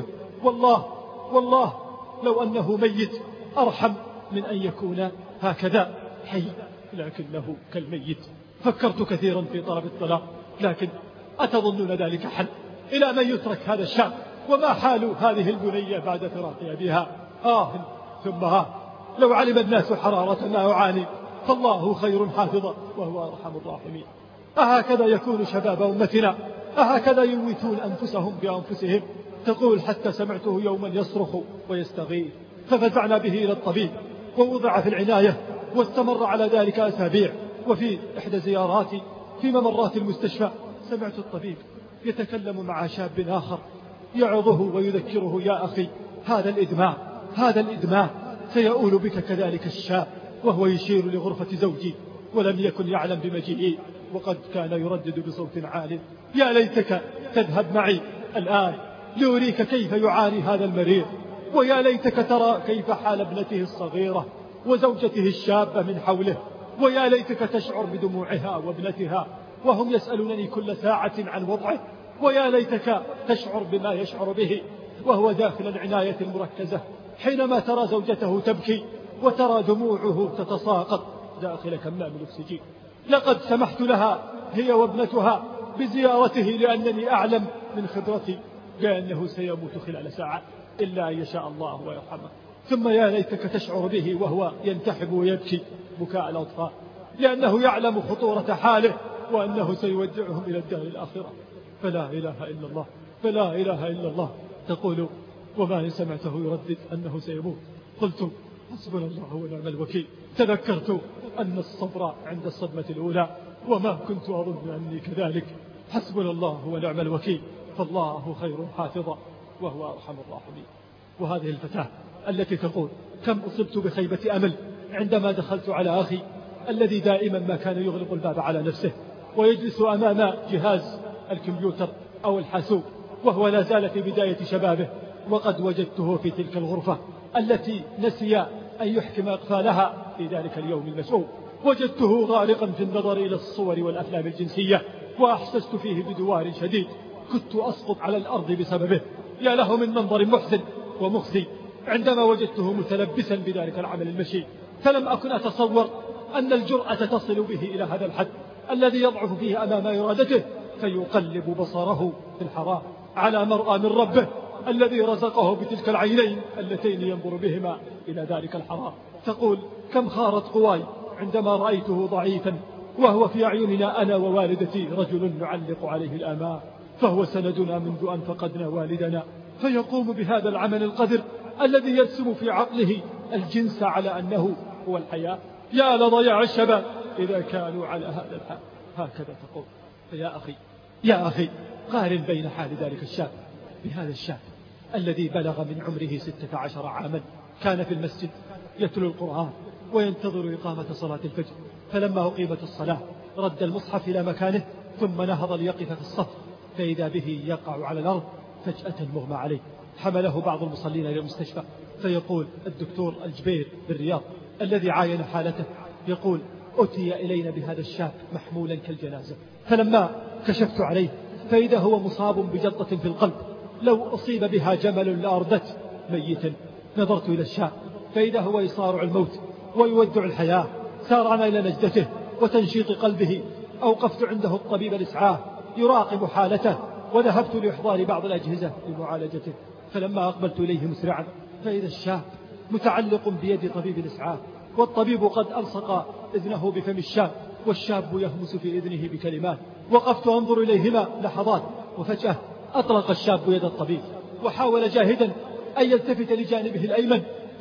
Speaker 2: والله لو أنه ميت أرحم من أن يكون هكذا حي، لكنه كالميت. فكرت كثيرا في طلب الطلاق، لكن أتظنون ذلك حل؟ إلى من يترك هذا الشاب؟ وما حال هذه البنية بعد فراق أبيها؟ ثم لو علم الناس حرارة ما أعاني فالله خير حافظا وهو أرحم الراحمين. أهكذا يكون شباب أمتنا؟ أهكذا يميتون أنفسهم بأنفسهم؟ تقول: حتى سمعته يوما يصرخ ويستغيث، ففزعنا به إلى الطبيب ووضع في العناية، واستمر على ذلك أسابيع. وفي إحدى زياراتي في ممرات المستشفى سمعت الطبيب يتكلم مع شاب آخر يعظه ويذكره: يا أخي، هذا الإدمان سيؤول بك كذلك الشاب. وهو يشير لغرفة زوجي ولم يكن يعلم بمجيئي، وقد كان يردد بصوت عال: يا ليتك تذهب معي الآن لأريك كيف يعاني هذا المريض، ويا ليتك ترى كيف حال ابنته الصغيرة وزوجته الشابة من حوله، ويا ليتك تشعر بدموعها وابنتها وهم يسألونني كل ساعة عن وضعه، ويا ليتك تشعر بما يشعر به وهو داخل العناية المركزة حينما ترى زوجته تبكي وترى دموعه تتساقط داخل كمام الأكسجين. لقد سمحت لها هي وابنتها بزيارته لأنني أعلم من خبرتي بأنه سيموت خلال ساعة إلا أن يشاء الله ويرحمه. ثم يا ليتك تشعر به وهو ينتحب ويبكي بكاء الأطفال، لأنه يعلم خطورة حاله وأنه سيودعهم إلى الدار الآخرة. فلا إله إلا الله. تقول: وما إن سمعته يردد أنه سيموت قلت: حسبنا الله ونعم الوكيل. تذكرت أن الصبر عند الصدمة الأولى، وما كنت أظن أني كذلك. حسبنا الله ونعم الوكيل، فالله خير حافظا وهو أرحم الراحمين. وهذه الفتاة التي تقول: كم أصبت بخيبة أمل عندما دخلت على أخي الذي دائما ما كان يغلق الباب على نفسه ويجلس أمام جهاز الكمبيوتر أو الحاسوب وهو لا زال في بداية شبابه، وقد وجدته في تلك الغرفة التي نسي أن يحكم أقفالها في ذلك اليوم المشؤوم. وجدته غارقا في النظر إلى الصور والأفلام الجنسية، وأحسست فيه بدوار شديد كنت أسقط على الأرض بسببه. يا له من منظر محزن ومخزي عندما وجدته متلبسا بذلك العمل المشين. فلم أكن أتصور أن الجرأة تصل به إلى هذا الحد الذي يضعف فيه أمام إرادته، فيقلب بصره في الحرام على مرأى من ربه الذي رزقه بتلك العينين اللتين ينظر بهما إلى ذلك الحرام. تقول: كم خارت قواي عندما رأيته ضعيفا وهو في أعيننا أنا ووالدتي رجل نعلق عليه الآمال، فهو سندنا منذ أن فقدنا والدنا، فيقوم بهذا العمل القذر الذي يرسم في عقله الجنس على أنه هو الحياة. يا لضياع الشباب إذا كانوا على هذا الحال. هكذا تقول. فيا أخي قارن بين حال ذلك الشاب بهذا الشاب الذي بلغ من عمره 16 عاما، كان في المسجد يتلو القرآن وينتظر إقامة صلاة الفجر، فلما أقيمت الصلاة رد المصحف إلى مكانه ثم نهض ليقف في الصف، فإذا به يقع على الأرض فجأة مغمى عليه. حمله بعض المصلين إلى المستشفى، فيقول الدكتور الجبير بالرياض الذي عاين حالته يقول: أتي إلينا بهذا الشاب محمولا كالجنازة، فلما كشفت عليه فإذا هو مصاب بجلطة في القلب لو أصيب بها جمل لأردته ميتا. نظرت إلى الشاب فإذا هو يصارع الموت ويودع الحياة، سارعنا إلى نجدته وتنشيط قلبه. أوقفت عنده الطبيب الإسعاف يراقب حالته، وذهبت لإحضار بعض الأجهزة لمعالجته. فلما أقبلت إليه مسرعا فإذا الشاب متعلق بيد طبيب الإسعاف، والطبيب قد ألصق إذنه بفم الشاب، والشاب يهمس في إذنه بكلمات. وقفت أنظر إليهما لحظات، وفجأة أطلق الشاب يد الطبيب وحاول جاهدا أن يلتفت لجانبه الأيمن،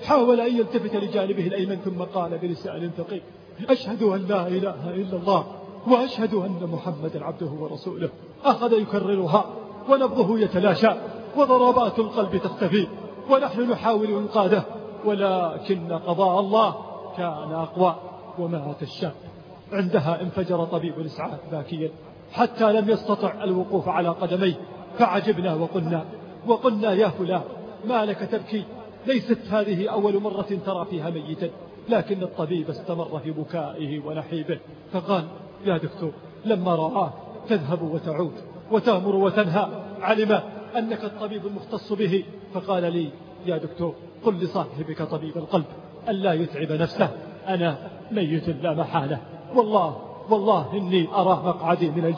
Speaker 2: ثم قال بلسان ثقيل: أشهد أن لا إله إلا الله وأشهد أن محمدا عبده ورسوله. أخذ يكررها ونبضه يتلاشى وضربات القلب تختفي، ونحن نحاول إنقاذه، ولكن قضاء الله كان أقوى ومات الشاب. عندها انفجر طبيب الإسعاف باكيا حتى لم يستطع الوقوف على قدميه، فعجبنا وقلنا: يا فلان ما لك تبكي؟ ليست هذه أول مرة ترى فيها ميتا. لكن الطبيب استمر في بكائه ونحيبه، فقال: يا دكتور، لما رآه تذهب وتعود وتأمر وتنهى علم أنك الطبيب المختص به، فقال لي: يا دكتور، قل لصاحبك طبيب القلب ألا يتعب نفسه، أنا ميت لا محالة. والله إني أرى مقعدي من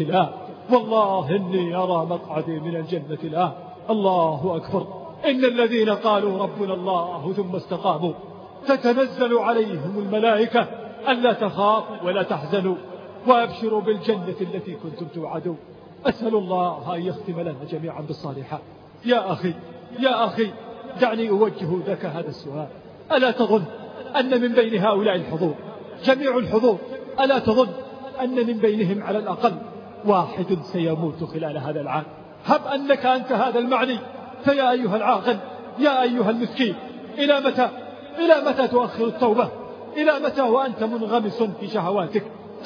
Speaker 2: الجنة الآن. الله أكبر. إن الذين قالوا ربنا الله ثم استقاموا تتنزل عليهم الملائكة ألا تخافوا ولا تحزنوا وأبشروا بالجنة التي كنتم توعدون. أسأل الله أن يختم لنا جميعا بالصالحات. يا أخي دعني أوجه لك هذا السؤال: ألا تظن أن من بين هؤلاء الحضور جميع الحضور، ألا تظن أن من بينهم على الأقل واحد سيموت خلال هذا العام؟ هب أنك أنت هذا المعني، فيا أيها العاقل، يا أيها المسكين، إلى متى تؤخر التوبة؟ إلى متى وأنت منغمس في شهواتك؟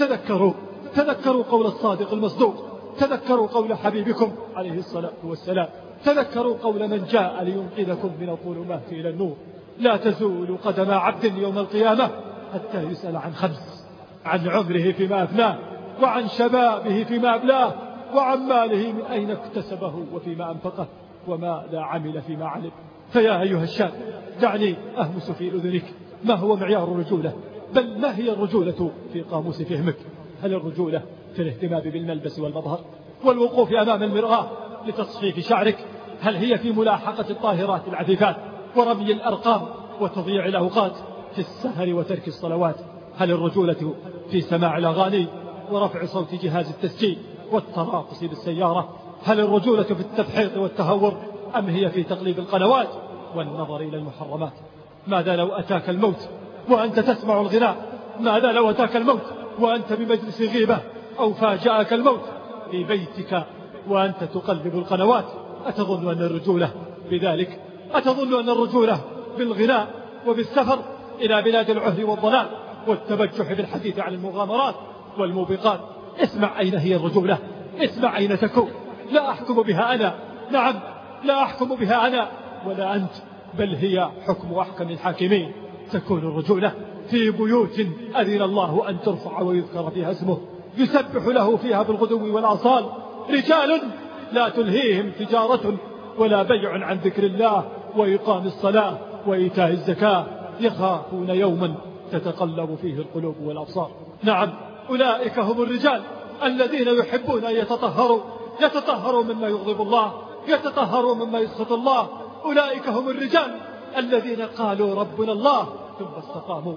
Speaker 2: تذكروا قول الصادق المصدوق، تذكروا قول حبيبكم عليه الصلاة والسلام، تذكروا قول من جاء لينقذكم من الظلمات إلى النور. لا تزول قدم عبد يوم القيامة حتى يسأل عن خمس: عن عمره فيما أفناه، وعن شبابه فيما أبلاه، وعن ماله من أين اكتسبه وفيما أنفقه، وما لا عمل فيما علم. فيا أيها الشاب، دعني أهمس في أذنك ما هو معيار الرجولة، بل ما هي الرجولة في قاموس فهمك؟ هل الرجولة في الاهتمام بالملبس والمظهر والوقوف أمام المرآة لتصفيف شعرك؟ هل هي في ملاحقة الطاهرات العفيفات ورمي الأرقام وتضييع الأوقات في السهر وترك الصلوات؟ هل الرجولة في سماع الأغاني ورفع صوت جهاز التسجيل والتراقص بالسيارة؟ هل الرجولة في التفحيط والتهور، أم هي في تقليب القنوات والنظر إلى المحرمات؟ ماذا لو أتاك الموت وأنت تسمع الغناء؟ ماذا لو أتاك الموت وأنت بمجلس غيبة، أو فاجأك الموت في بيتك وأنت تقلب القنوات؟ أتظن أن الرجولة بذلك؟ أتظن أن الرجولة بالغناء وبالسفر إلى بلاد العهر والضلال والتبجح بالحديث عن المغامرات والموبقات؟ اسمع أين هي الرجولة، اسمع أين تكون. لا أحكم بها أنا، نعم لا أحكم بها أنا ولا أنت، بل هي حكم أحكم الحاكمين. تكون الرجولة في بيوت أذن الله أن ترفع ويذكر فيها اسمه، يسبح له فيها بالغدو والآصال، رجال لا تلهيهم تجارة ولا بيع عن ذكر الله وإقام الصلاة وإيتاء الزكاة، يخافون يوما تتقلب فيه القلوب والأبصار. نعم، أولئك هم الرجال الذين يحبون أن يتطهروا مما يغضب الله، يتطهروا مما يسخط الله. أولئك هم الرجال الذين قالوا ربنا الله ثم استقاموا.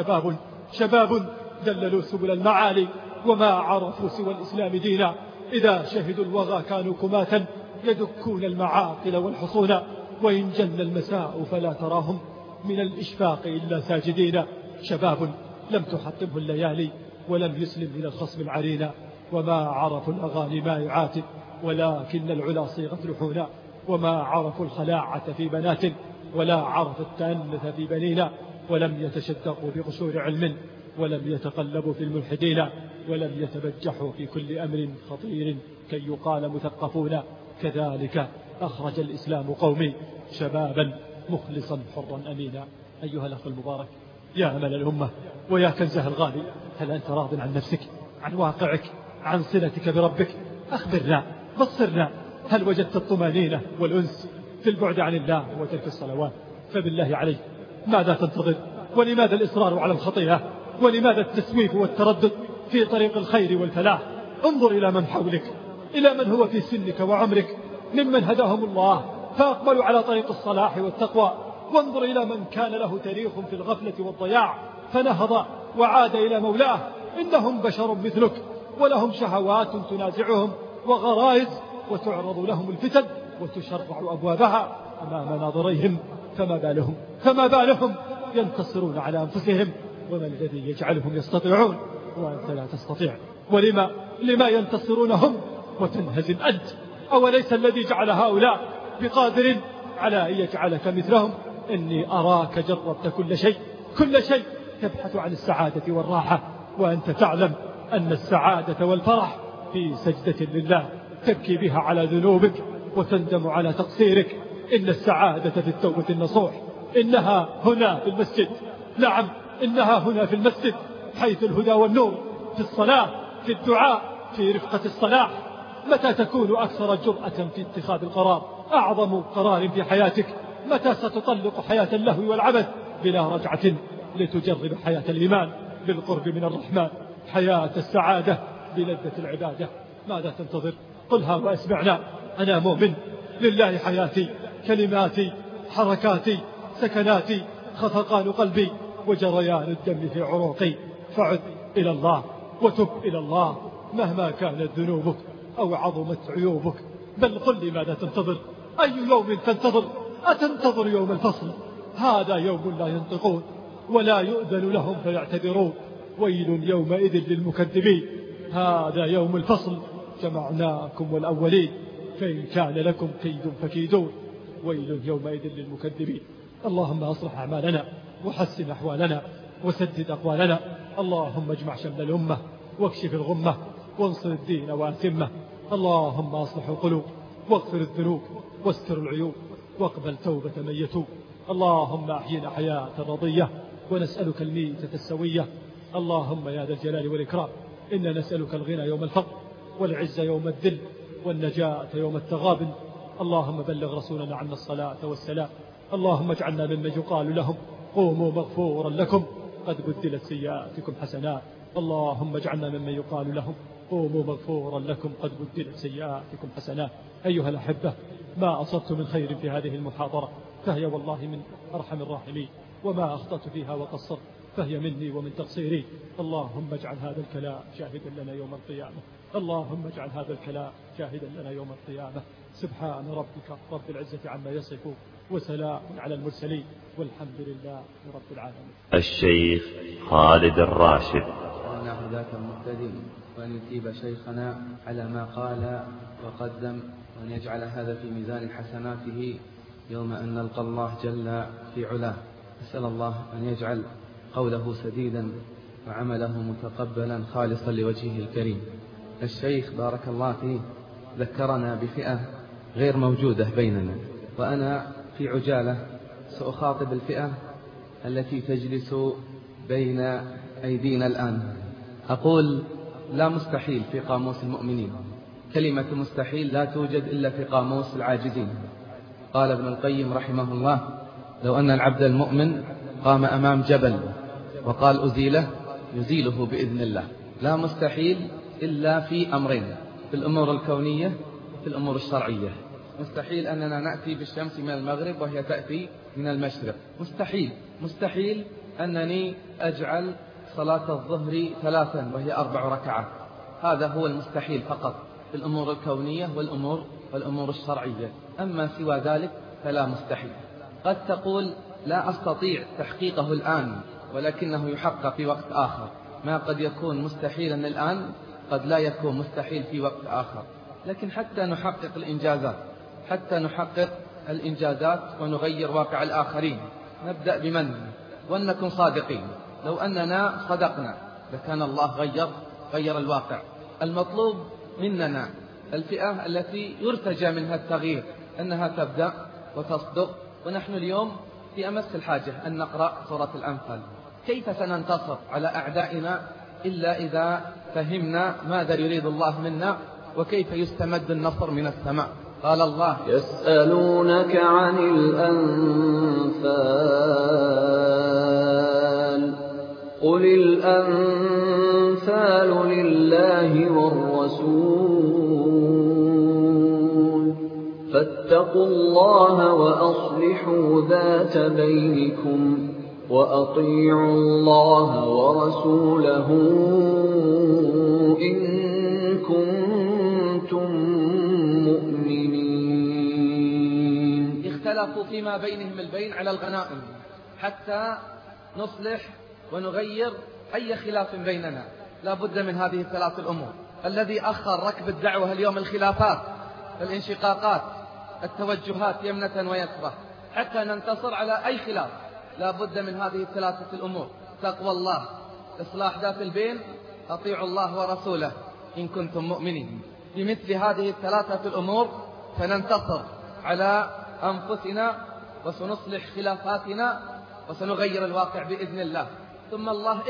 Speaker 2: شباب دللوا سبل المعالي وما عرفوا سوى الإسلام دينا، إذا شهدوا الوغى كانوا كماتا يدكون المعاقل والحصون، وإن جن المساء فلا تراهم من الإشفاق إلا ساجدين. شباب لم تحطمه الليالي ولم يسلم إلى الخصم العرينا، وما عرفوا الأغاني مائعات ولكن العلا صيغت لحونا، وما عرفوا الخلاعة في بنات ولا عرفوا التأنث في بنينا، ولم يتشدقوا بقشور علم ولم يتقلبوا في الملحدين، ولم يتبجحوا في كل أمر خطير كي يقال مثقفون. كذلك أخرج الإسلام قومي شبابا مخلصا حرا أمينا. أيها الأخ المبارك، يا أمل الأمة ويا كنزها الغالي، هل أنت راض عن نفسك، عن واقعك، عن صلتك بربك؟ أخبرنا، بصرنا، هل وجدت الطمأنينة والأنس في البعد عن الله وترك الصلوات؟ فبالله عليك ماذا تنتظر؟ ولماذا الإصرار على الخطيئة؟ ولماذا التسويف والتردد في طريق الخير والفلاح؟ انظر إلى من حولك، إلى من هو في سنك وعمرك ممن هداهم الله فأقبلوا على طريق الصلاح والتقوى، وانظر إلى من كان له تاريخ في الغفلة والضياع فنهض وعاد إلى مولاه. إنهم بشر مثلك، ولهم شهوات تنازعهم وغرائز، وتعرض لهم الفتن وتشرع أبوابها أمام ناظريهم. فما بالهم ينتصرون على أنفسهم؟ وما الذي يجعلهم يستطيعون وأنت لا تستطيع؟ لما ينتصرون هم وتنهزم أنت؟ أوليس الذي جعل هؤلاء بقادر على أن يجعلك مثلهم؟ إني أراك جربت كل شيء تبحث عن السعادة والراحة، وأنت تعلم أن السعادة والفرح في سجدة لله تبكي بها على ذنوبك وتندم على تقصيرك. إن السعادة في التوبة النصوح، إنها هنا في المسجد. نعم، إنها هنا في المسجد، حيث الهدى والنور، في الصلاة، في الدعاء، في رفقة الصلاح. متى تكون أكثر جرأة في اتخاذ القرار، أعظم قرار في حياتك؟ متى ستطلق حياة اللهو والعبث بلا رجعة لتجرب حياة الإيمان بالقرب من الرحمن، حياة السعادة بلذة العبادة؟ ماذا تنتظر؟ قلها واسمعنا. أنا مؤمن، لله حياتي، كلماتي، حركاتي، سكناتي، خفقان قلبي وجريان الدم في عروقي. فعد إلى الله وتب إلى الله مهما كانت ذنوبك أو عظمت عيوبك. بل قل لي ماذا تنتظر؟ أي يوم تنتظر؟ أتنتظر يوم الفصل؟ هذا يوم لا ينطقون ولا يؤذن لهم فيعتذرون. ويل يومئذ للمكذبين. هذا يوم الفصل، جمعناكم والأولين، فإن كان لكم كيد فكيدون. ويل يومئذ للمكذبين. اللهم أصلح أعمالنا وحسن أحوالنا وسدد أقوالنا. اللهم اجمع شمل الأمة واكشف الغمة وانصر الدين وأتمه. اللهم أصلح القلوب واغفر الذنوب واستر العيوب واقبل توبة من يتوب. اللهم أحينا حياة رضية ونسألك الميتة السوية. اللهم يا ذا الجلال والإكرام، إنا نسألك الغنى يوم الفقر والعز يوم الذل والنجاة يوم التغابن. اللهم بلغ رسولنا عنا الصلاة والسلام. اللهم اجعلنا ممن يقال لهم قوموا مغفورا لكم قد بدلت سيئاتكم حسنات. اللهم اجعلنا ممن يقال لهم قوموا مغفورا لكم قد بدلت سيئاتكم حسنات. أيها الأحبة، ما أصبت من خير في هذه المحاضرة فهي والله من أرحم الراحمين، وما أخطأت فيها وقصرت فهي مني ومن تقصيري. اللهم اجعل هذا الكلام شاهدا لنا يوم القيامة. اللهم اجعل هذا الكلام شاهدا لنا يوم القيامة. سبحان ربك رب العزة عما يصفون، وسلام على المرسلين، والحمد لله رب العالمين.
Speaker 1: الشيخ خالد الراشد.
Speaker 6: أنه ذاك المهتدي، وأن يثيب شيخنا على ما قال وقدم، وأن يجعل هذا في ميزان حسناته يوم أن نلقى الله جل في علاه. أسأل الله أن يجعل قوله سديدا وعمله متقبلا خالصا لوجهه الكريم. الشيخ بارك الله فيه ذكرنا بفئة غير موجودة بيننا، وأنا في عجالة سأخاطب الفئة التي تجلس بين أيدينا الآن. أقول لا مستحيل في قاموس المؤمنين، كلمة مستحيل لا توجد إلا في قاموس العاجزين. قال ابن القيم رحمه الله: لو أن العبد المؤمن قام أمام جبل وقال أزيله يزيله بإذن الله. لا مستحيل إلا في أمرين، في الأمور الكونية في الأمور الشرعية. مستحيل أننا نأتي بالشمس من المغرب وهي تأتي من المشرق. مستحيل أنني أجعل صلاة الظهر 3 وهي 4 ركعات. هذا هو المستحيل فقط في الأمور الكونية والأمور الشرعية. أما سوى ذلك فلا مستحيل. قد تقول لا أستطيع تحقيقه الآن، ولكنه يحقق في وقت آخر. ما قد يكون مستحيلا الآن قد لا يكون مستحيل في وقت آخر. لكن حتى نحقق الإنجازات ونغير واقع الآخرين، نبدأ بمن؟ ولنكن صادقين، لو أننا صدقنا لكان الله غير الواقع. المطلوب مننا الفئة التي يرتجى منها التغيير أنها تبدأ وتصدق، ونحن اليوم في أمس الحاجة أن نقرأ سورة الأنفال. كيف سننتصر على أعدائنا إلا إذا فهمنا ماذا يريد الله منا وكيف يستمد النصر من السماء. قال الله:
Speaker 3: يسألونك عن الأنفال قل الأنفال لله والرسول فاتقوا الله وأصلحوا ذات بينكم وأطيعوا الله ورسوله إن كنتم مؤمنين.
Speaker 6: اختلفوا فيما بينهم البين على الغنائم حتى نصلح ونغير أي خلاف بيننا. لا بد من هذه الثلاث الأمور. الذي أخر ركب الدعوة اليوم الخلافات، الانشقاقات، التوجهات يمنة ويسرة، حتى ننتصر على أي خلاف لا بد من هذه الثلاثة الأمور: تقوى الله، إصلاح ذات البين، أطيعوا الله ورسوله إن كنتم مؤمنين. بمثل هذه الثلاثة الأمور سننتصر على أنفسنا وسنصلح خلافاتنا وسنغير الواقع بإذن الله. ثم الله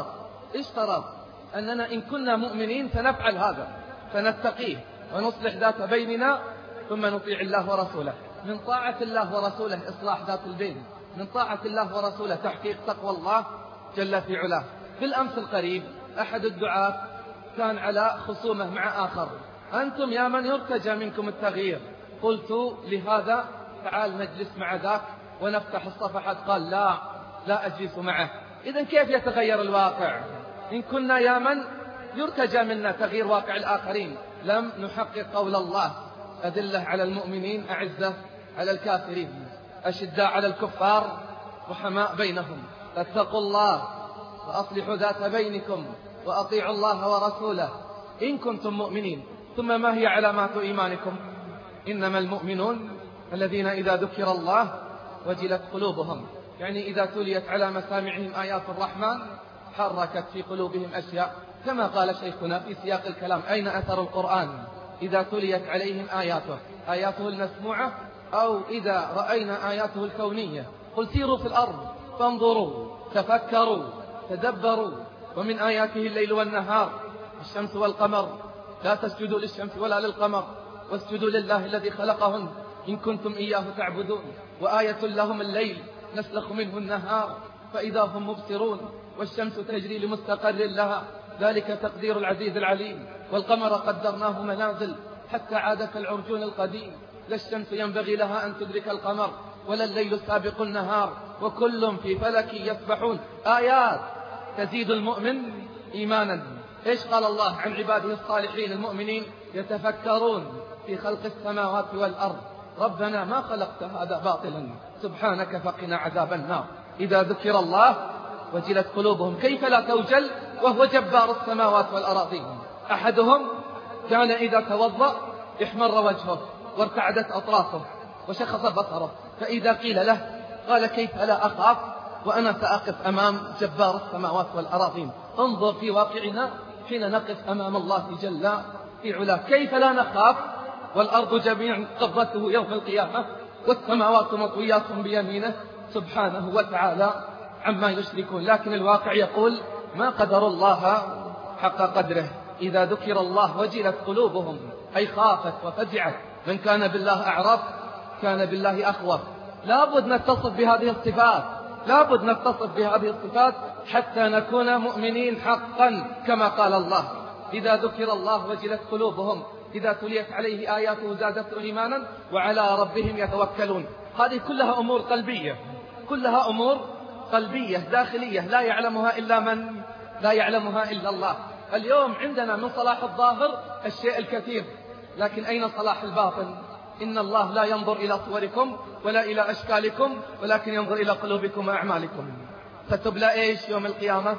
Speaker 6: اشترط أننا إن كنا مؤمنين سنفعل هذا، فنتقيه ونصلح ذات بيننا ثم نطيع الله ورسوله. من طاعة الله ورسوله إصلاح ذات البين، من طاعة الله ورسوله تحقيق تقوى الله جل في علاه. بالأمس القريب أحد الدعاة كان على خصومة مع آخر: أنتم يا من يرتجى منكم التغيير. قلت لهذا: تعال نجلس مع ذاك ونفتح الصفحات. قال: لا أجلس معه. إذن كيف يتغير الواقع إن كنا يا من يرتجى منا تغيير واقع الآخرين لم نحقق قول الله: أذلة على المؤمنين أعزة على الكافرين، أشداء على الكفار رحماء بينهم، فاتقوا الله وأصلحوا ذات بينكم وأطيعوا الله ورسوله إن كنتم مؤمنين. ثم ما هي علامات إيمانكم؟ إنما المؤمنون الذين إذا ذكر الله وجلت قلوبهم، يعني إذا تليت على مسامعهم آيات الرحمن حركت في قلوبهم أشياء. كما قال شيخنا في سياق الكلام: أين أثر القرآن إذا تليت عليهم آياته المسموعة أو إذا رأينا آياته الكونية؟ قل سيروا في الأرض فانظروا تفكروا تدبروا. ومن آياته الليل والنهار، الشمس والقمر، لا تسجدوا للشمس ولا للقمر واسجدوا لله الذي خلقهن إن كنتم إياه تعبدون. وآية لهم الليل نسلخ منه النهار فإذا هم مبصرون، والشمس تجري لمستقر لها ذلك تقدير العزيز العليم. والقمر قدرناه منازل حتى عاد كالعرجون القديم، لا الشمس ينبغي لها أن تدرك القمر ولا الليل سابق النهار وكل في فلك يسبحون. آيات تزيد المؤمن إيمانا. إيش قال الله عن عباده الصالحين المؤمنين؟ يتفكرون في خلق السماوات والأرض ربنا ما خلقت هذا باطلا سبحانك فقنا عذاب النار. إذا ذكر الله وجلت قلوبهم. كيف لا توجل وهو جبار السماوات والأراضين؟ أحدهم كان إذا توضأ احمر وجهه وارتعدت أطرافه وشخص بصره، فإذا قيل له قال: كيف لا أخاف وأنا سأقف أمام جبار السماوات والأراضين؟ انظر في واقعنا حين نقف أمام الله جل في علاه، كيف لا نخاف والأرض جميعا قبضته يوم القيامة والسماوات مطويات بيمينه سبحانه وتعالى عما يشركون. لكن الواقع يقول: ما قدر الله حق قدره. إذا ذكر الله وجلت قلوبهم، أي خافت وفزعت. من كان بالله أعرف كان بالله أخوف. لابد نتصف بهذه الصفات، لابد نتصف بهذه الصفات حتى نكون مؤمنين حقا كما قال الله: إذا ذكر الله وجلت قلوبهم إذا تليت عليه آياته زادته إيمانا وعلى ربهم يتوكلون. هذه كلها أمور قلبية، كلها أمور قلبية داخلية لا يعلمها إلا من؟ لا يعلمها إلا الله. اليوم عندنا من صلاح الظاهر الشيء الكثير، لكن أين صلاح الباطن؟ إن الله لا ينظر إلى صوركم ولا إلى أشكالكم ولكن ينظر إلى قلوبكم وأعمالكم. ستبلى إيش يوم القيامة؟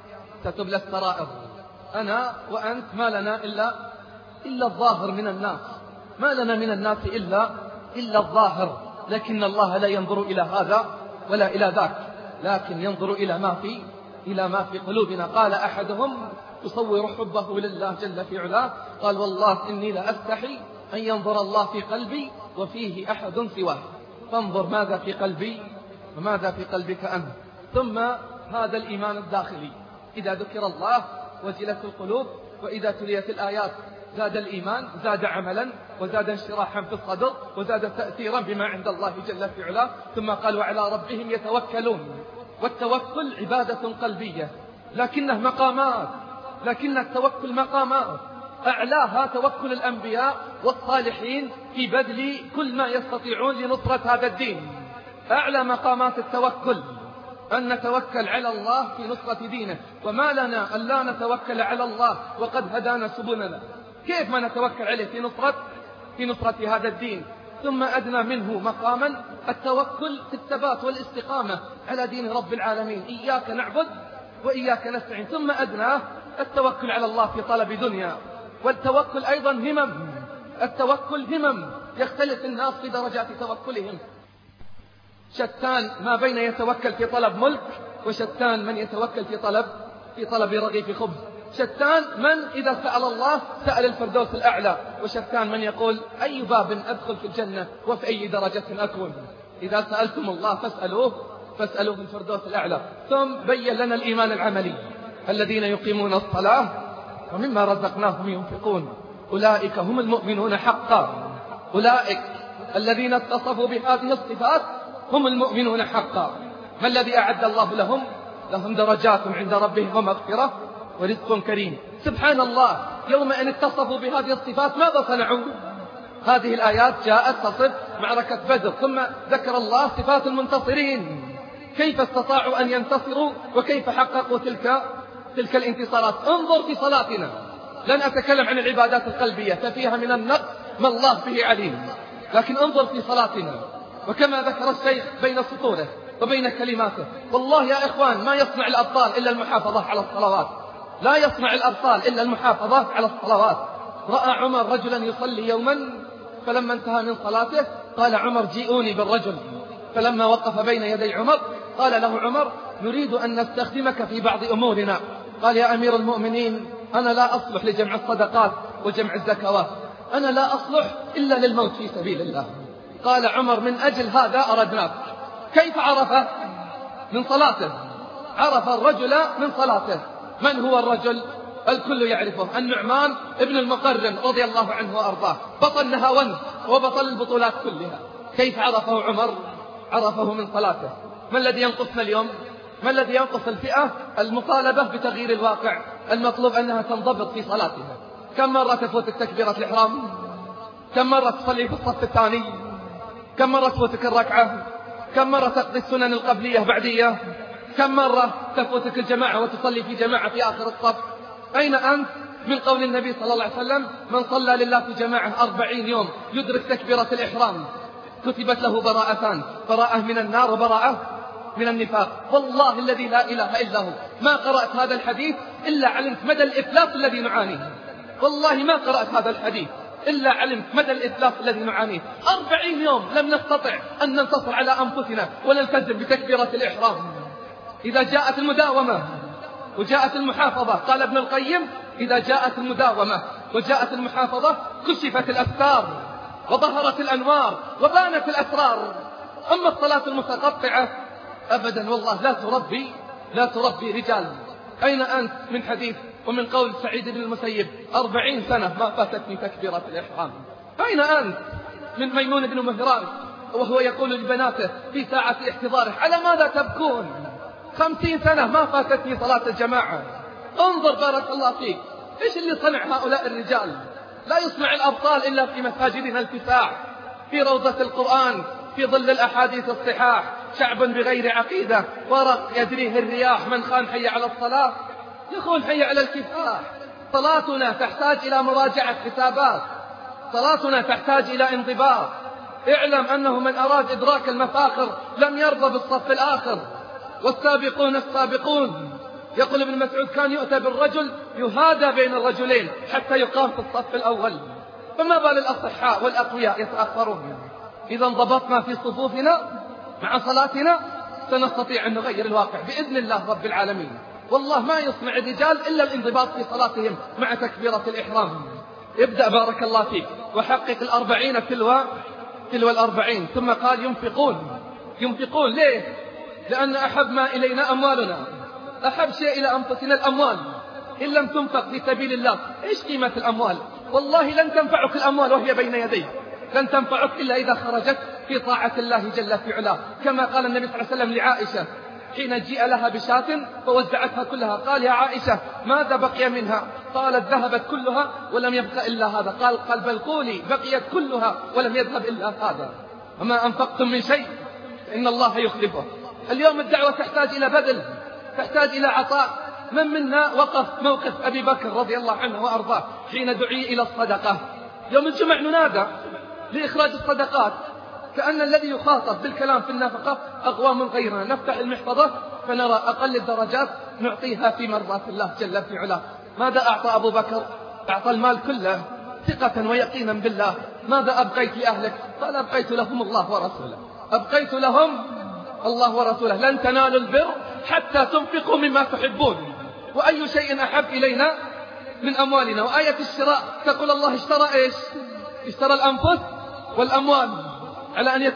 Speaker 6: ستبلى السرائر. أنا وأنت ما لنا إلا الظاهر من الناس، ما لنا من الناس إلا الظاهر. لكن الله لا ينظر إلى هذا ولا إلى ذاك، لكن ينظر إلى ما في
Speaker 4: إلى ما في قلوبنا. قال أحدهم يصور حبه لله جل في علاه، قال والله إني لأستحي أن ينظر الله في قلبي وفيه أحد سواه. فانظر ماذا في قلبي وماذا في قلبك أنت. ثم هذا الإيمان الداخلي، إذا ذكر الله وجلت القلوب، وإذا تليت الآيات زاد الإيمان، زاد عملا، وزاد انشراحا في الصدر، وزاد تأثيرا بما عند الله جل في علاه. ثم قال وعلى ربهم يتوكلون. والتوكل عبادة قلبية لكنه مقامات، لكن التوكل مقامات، أعلاها توكل الأنبياء والصالحين في بذل كل ما يستطيعون لنصرة هذا الدين. أعلى مقامات التوكل أن نتوكل على الله في نصرة دينه. وما لنا أن لا نتوكل على الله وقد هدانا سبلنا؟ كيف ما نتوكل عليه في نصرة هذا الدين؟ ثم أدنى منه مقاما التوكل في الثبات والاستقامة على دين رب العالمين، إياك نعبد وإياك نستعين. ثم أدنى التوكل على الله في طلب دنيا. والتوكل أيضا همم، التوكل همم، يختلف الناس في درجات توكلهم. شتان ما بين يتوكل في طلب ملك، وشتان من يتوكل في طلب رغيف خبز. شتان من إذا سأل الله سأل الفردوس الأعلى، وشتان من يقول أي باب أدخل في الجنة وفي أي درجة أكون. إذا سألتم الله فاسألوه الفردوس الأعلى. ثم بين لنا الإيمان العملي، الذين يقيمون الصلاة ومما رزقناهم ينفقون أولئك هم المؤمنون حقا. أولئك الذين اتصفوا بهذه الصفات هم المؤمنون حقا. ما الذي أعد الله لهم درجات عند ربهم ومغفرة ورزق كريم. سبحان الله، يوم أن اتصفوا بهذه الصفات ماذا صنعوا؟ هذه الآيات جاءت تصف معركة بدر، ثم ذكر الله صفات المنتصرين، كيف استطاعوا أن ينتصروا وكيف حققوا تلك الانتصارات. انظر في صلاتنا، لن أتكلم عن العبادات القلبية ففيها من النقص ما الله به عليم، لكن انظر في صلاتنا وكما ذكر الشيخ بين سطوره وبين كلماته. والله يا إخوان ما يصنع الأبطال إلا المحافظة على الصلوات، لا يصنع الأبطال إلا المحافظة على الصلوات. رأى عمر رجلا يصلي يوما، فلما انتهى من صلاته قال عمر جيئوني بالرجل. فلما وقف بين يدي عمر قال له عمر نريد أن نستخدمك في بعض أمورنا. قال يا أمير المؤمنين أنا لا أصلح لجمع الصدقات وجمع الزكوات، أنا لا أصلح إلا للموت في سبيل الله. قال عمر من أجل هذا أردناك. كيف عرفه؟ من صلاته، عرف الرجل من صلاته. من هو الرجل؟ الكل يعرفه، النعمان ابن المقرن رضي الله عنه وأرضاه، بطل نهاوند وبطل البطولات كلها. كيف عرفه عمر؟ عرفه من صلاته. ما الذي ينقصنا اليوم؟ ما الذي ينقص الفئة؟ المطالبة بتغيير الواقع. المطلوب أنها تنضبط في صلاتها. كم مرة تفوتك تكبيرة الإحرام؟ كم مرة تصلي في الصف الثاني؟ كم مرة تفوتك الركعة؟ كم مرة تقضي السنن القبلية بعدية؟ كم مرة تفوتك الجماعة وتصلي في جماعة في آخر الصف؟ أين أنت من قول النبي صلى الله عليه وسلم من صلى لله في جماعة 40 يوم يدرك تكبيرة الإحرام كتبت له براءتان، براءة من النار وبراءة من النفاق. والله الذي لا إله إلا هو ما قرأت هذا الحديث إلا علمت مدى الإفلاس الذي نعانيه. والله ما قرأت هذا الحديث إلا علمت مدى الإفلاس الذي نعانيه. 40 يوم لم نستطع أن ننتصر على أنفسنا ونلتزم بتكبيرة الإحرام. إذا جاءت المداومة وجاءت المحافظة، قال ابن القيم إذا جاءت المداومة وجاءت المحافظة كشفت الأستار وظهرت الأنوار وبانت الأسرار. أما الصلاة المتقطعة أبدا والله لا تربي رجال. أين أنت من حديث ومن قول سعيد بن المسيب 40 سنة ما فاتتني تكبيرة الإحرام؟ أين أنت من ميمون بن مهران وهو يقول لبناته في ساعة احتضاره على ماذا تبكون؟ 50 سنة ما فاتتني صلاة الجماعة. انظر بارك الله فيك إيش اللي صنع هؤلاء الرجال. لا يصنع الأبطال إلا في مساجدنا الفساح، في روضة القرآن، في ظل الأحاديث الصحاح. شعب بغير عقيدة ورق يجريه الرياح، من خان حي على الصلاة يخون حي على الكفاح. صلاتنا تحتاج إلى مراجعة حسابات، صلاتنا تحتاج إلى انضباط. اعلم أنه من أراد إدراك المفاخر لم يرضى بالصف الآخر. والسابقون السابقون، يقول ابن مسعود كان يؤتى بالرجل يهادى بين الرجلين حتى يقام في الصف الأول، فما بال الأصحاء والأقوياء يتأخرون. إذا انضبطنا في صفوفنا مع صلاتنا سنستطيع أن نغير الواقع بإذن الله رب العالمين. والله ما يصنع الرجال إلا الانضباط في صلاتهم مع تكبيرة الإحرام. ابدأ بارك الله فيك وحقق 40 تلو 40. ثم قال ينفقون ليه؟ لأن أحب ما إلينا أموالنا، أحب شيء إلى أنفسنا الأموال. إن لم تنفق في سبيل الله إيش قيمة الأموال؟ والله لن تنفعك الأموال وهي بين يديك، لن تنفعك إلا إذا خرجت في طاعة الله جل في علاه. كما قال النبي صلى الله عليه وسلم لعائشة حين جيء لها بشاة فوزعتها كلها، قال يا عائشة ماذا بقي منها؟ قالت ذهبت كلها ولم يبق إلا هذا. قال بل قولي بقيت كلها ولم يذهب إلا هذا. وما أنفقتم من شيء إن الله يخلفه. اليوم الدعوة تحتاج إلى بذل، تحتاج إلى عطاء. من منا وقف موقف أبي بكر رضي الله عنه وأرضاه حين دعي إلى الصدقة؟ يوم الجمع ننادى لإخراج الصدقات، كأن الذي يخاطب بالكلام في النفقة أقوى من غيرنا. نفتح المحفظة فنرى أقل الدرجات نعطيها في مرضات الله جل في علاه. ماذا أعطى أبو بكر؟ أعطى المال كله ثقة ويقينا بالله. ماذا أبقيت لأهلك؟ قال أبقيت لهم الله ورسوله، أبقيت لهم الله ورسوله. لن تنالوا البر حتى تنفقوا مما تحبون. وأي شيء أحب إلينا من أموالنا؟ وآية الشراء تقول الله اشترى إيش؟ اشترى الأنفس والأموال على أن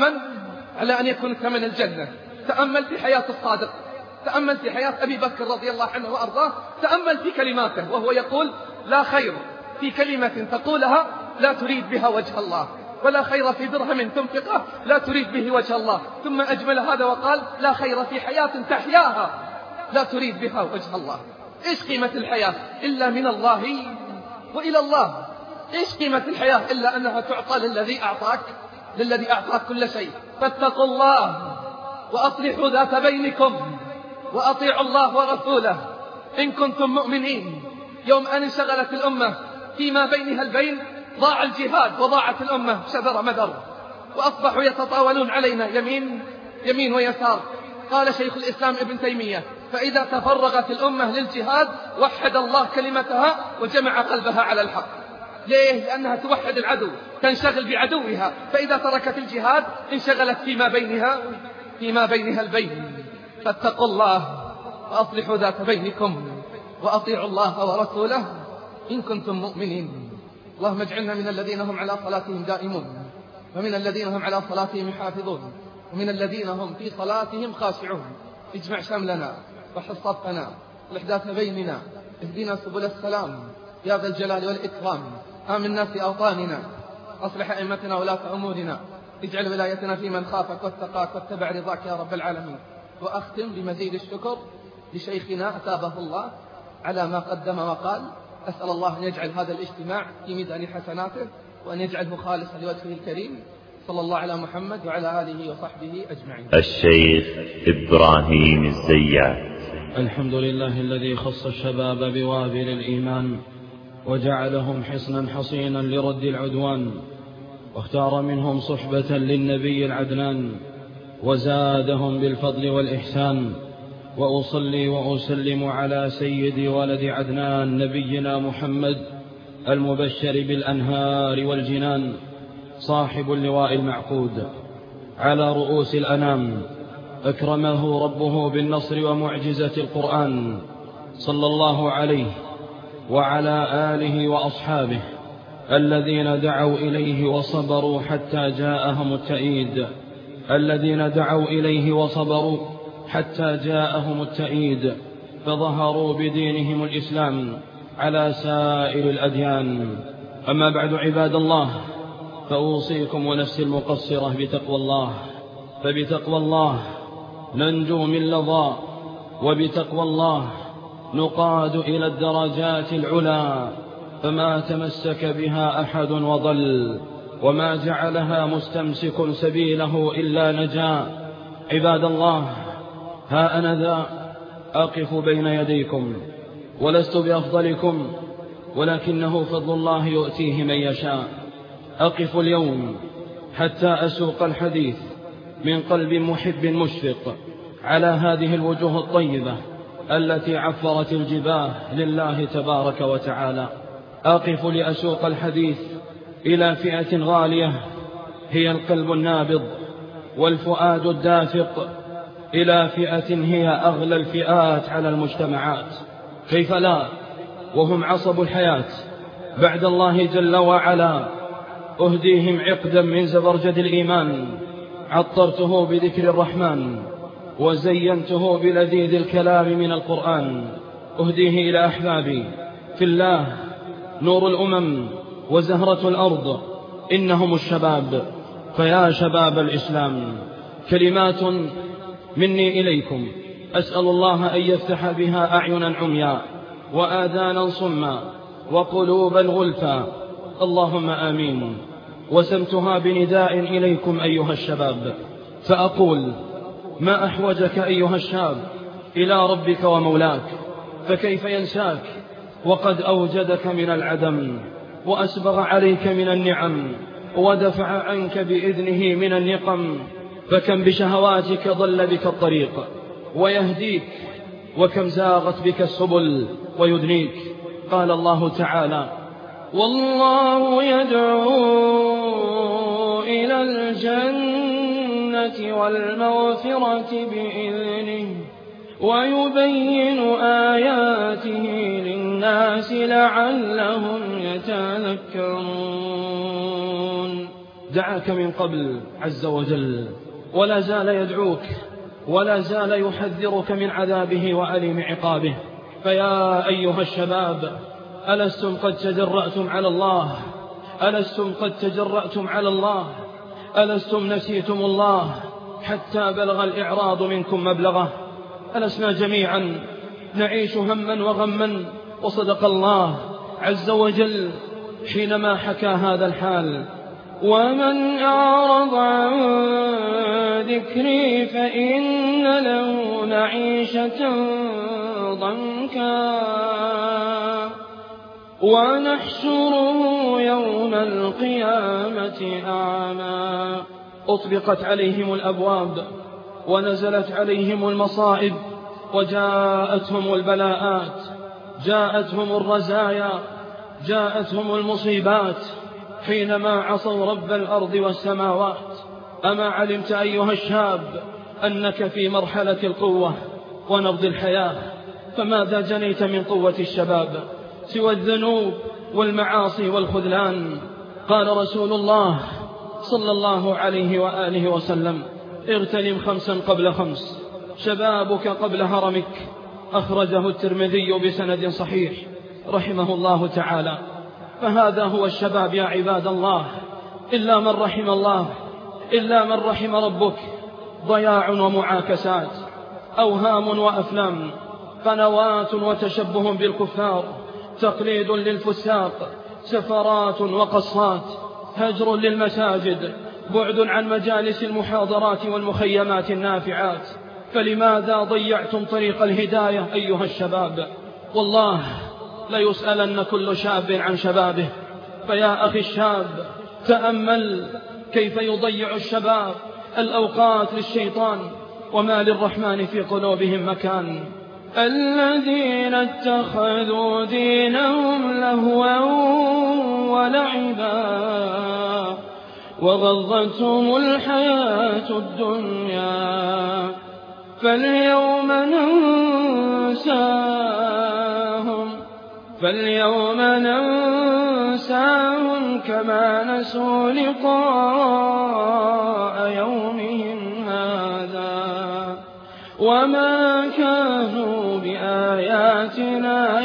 Speaker 4: يكون الثمن الجنة. تأمل في حياة الصادق، تأمل في حياة أبي بكر رضي الله عنه وأرضاه، تأمل في كلماته وهو يقول لا خير في كلمة تقولها لا تريد بها وجه الله، ولا خير في درهم تنفقه لا تريد به وجه الله. ثم أجمل هذا وقال لا خير في حياة تحياها لا تريد بها وجه الله. إيش قيمة الحياة إلا من الله وإلى الله؟ إيش قيمة الحياة إلا أنها تعطى للذي أعطاك كل شيء؟ فاتقوا الله وأصلحوا ذات بينكم وأطيعوا الله ورسوله إن كنتم مؤمنين. يوم أن انشغلت الأمة فيما بينها البين ضاع الجهاد وضاعت الأمة شذر مذر، وأصبحوا يتطاولون علينا يمين ويسار. قال شيخ الإسلام ابن تيمية فإذا تفرغت الأمة للجهاد وحد الله كلمتها وجمع قلبها على الحق. ليه؟ لأنها توحد العدو، تنشغل بعدوها. فإذا تركت الجهاد انشغلت فيما بينها البين. فاتقوا الله وأصلحوا ذات بينكم وأطيعوا الله ورسوله إن كنتم مؤمنين. اللهم اجعلنا من الذين هم على صلاتهم دائمون، ومن الذين هم على صلاتهم يحافظون، ومن الذين هم في صلاتهم خاشعون. اجمع شملنا وحص صفنا الإحداث بيننا، اهدنا سبل السلام يا ذا الجلال والإكرام. آمنا في أوطاننا، أصلح أئمتنا ولاة أمورنا، اجعل ولايتنا في من خافك واتقاك واتبع رضاك يا رب العالمين. وأختم بمزيد الشكر لشيخنا أثابه الله على ما قدم وقال. أسأل الله أن يجعل هذا الاجتماع في ميزان حسناته وأن يجعله خالصا لوجهه الكريم. صلى الله على محمد وعلى آله وصحبه أجمعين.
Speaker 1: الشيخ إبراهيم الزيات.
Speaker 2: الحمد لله الذي خص الشباب بوابل الإيمان وجعلهم حصنا حصينا لرد العدوان، واختار منهم صحبة للنبي العدنان وزادهم بالفضل والإحسان. وأصلي وأسلم على سيد ولد عدنان نبينا محمد المبشر بالأنهار والجنان، صاحب اللواء المعقود على رؤوس الأنام، أكرمه ربه بالنصر ومعجزة القرآن، صلى الله عليه وعلى آله وأصحابه الذين دعوا إليه وصبروا حتى جاءهم التأييد، الذين دعوا إليه وصبروا حتى جاءهم التأييد، فظهروا بدينهم الإسلام على سائر الأديان. أما بعد عباد الله، فأوصيكم ونفسي المقصرة بتقوى الله، فبتقوى الله ننجو من لظى، وبتقوى الله نقاد إلى الدرجات العلا، فما تمسك بها أحد وضل، وما جعلها مستمسك سبيله إلا نجا. عباد الله، ها أنا ذا أقف بين يديكم، ولست بأفضلكم، ولكنه فضل الله يؤتيه من يشاء. أقف اليوم حتى أسوق الحديث من قلب محب مشفق على هذه الوجوه الطيبة التي عفرت الجباه لله تبارك وتعالى. أقف لأسوق الحديث إلى فئة غالية هي القلب النابض والفؤاد الدافق إلى فئة هي أغلى الفئات على المجتمعات، كيف لا وهم عصب الحياة بعد الله جل وعلا. أهديهم عقدا من زبرجد الإيمان، عطرته بذكر الرحمن وزينته بلذيذ الكلام من القرآن. أهديه إلى أحبابي في الله، نور الأمم وزهرة الأرض، إنهم الشباب. فيا شباب الإسلام، كلمات مني إليكم أسأل الله أن يفتح بها أعينا عميا وآذانا صما وقلوبا غلفا، اللهم آمين. وسمتها بنداء إليكم أيها الشباب، فأقول: ما أحوجك أيها الشاب إلى ربك ومولاك، فكيف ينساك وقد أوجدك من العدم وأسبغ عليك من النعم ودفع عنك بإذنه من النقم. فكم بشهواتك ضل بك الطريق ويهديك، وكم زاغت بك السبل ويدنيك. قال الله تعالى: والله يدعو إلى الجنة والمغفرة بإذنه ويبين آياته للناس لعلهم يتذكرون. دعاك من قبل عز وجل ولا زال يدعوك ولا زال يحذرك من عذابه وأليم عقابه. فيا أيها الشباب، ألستم قد تجرأتم على الله؟ ألستم قد تجرأتم على الله؟ ألستم نسيتم الله حتى بلغ الإعراض منكم مبلغه؟ ألسنا جميعا نعيش هما وغما؟ وصدق الله عز وجل حينما حكى هذا الحال: ومن أعرض عن ذكري فإن له معيشة ضنكا ونحشره يوم القيامة أعمى. أطبقت عليهم الأبواب ونزلت عليهم المصائب وجاءتهم البلاءات، جاءتهم الرزايا، جاءتهم المصيبات حينما عصوا رب الأرض والسماوات. أما علمت أيها الشاب أنك في مرحلة القوة ونبض الحياة؟ فماذا جنيت من قوة الشباب سوى الذنوب والمعاصي والخذلان؟ قال رسول الله صلى الله عليه وآله وسلم: اغتنم 5 قبل 5، شبابك قبل هرمك. أخرجه الترمذي بسند صحيح رحمه الله تعالى. فهذا هو الشباب يا عباد الله، إلا من رحم الله، إلا من رحم ربك. ضياع ومعاكسات، أوهام وأفلام، قنوات وتشبه بالكفار، تقليد للفساق، سفرات وقصات، هجر للمساجد، بعد عن مجالس المحاضرات والمخيمات النافعات. فلماذا ضيعتم طريق الهداية أيها الشباب؟ والله ليسألن كل شاب عن شبابه. فيا أخي الشاب، تأمل كيف يضيع الشباب الأوقات للشيطان وما للرحمن في قلوبهم مكان. الذين اتخذوا دينهم لهوا ولعبا وغرتهم الحياة الدنيا فاليوم ننساهم كما نسوا لقاء يومهم هذا وما كانوا بآياتنا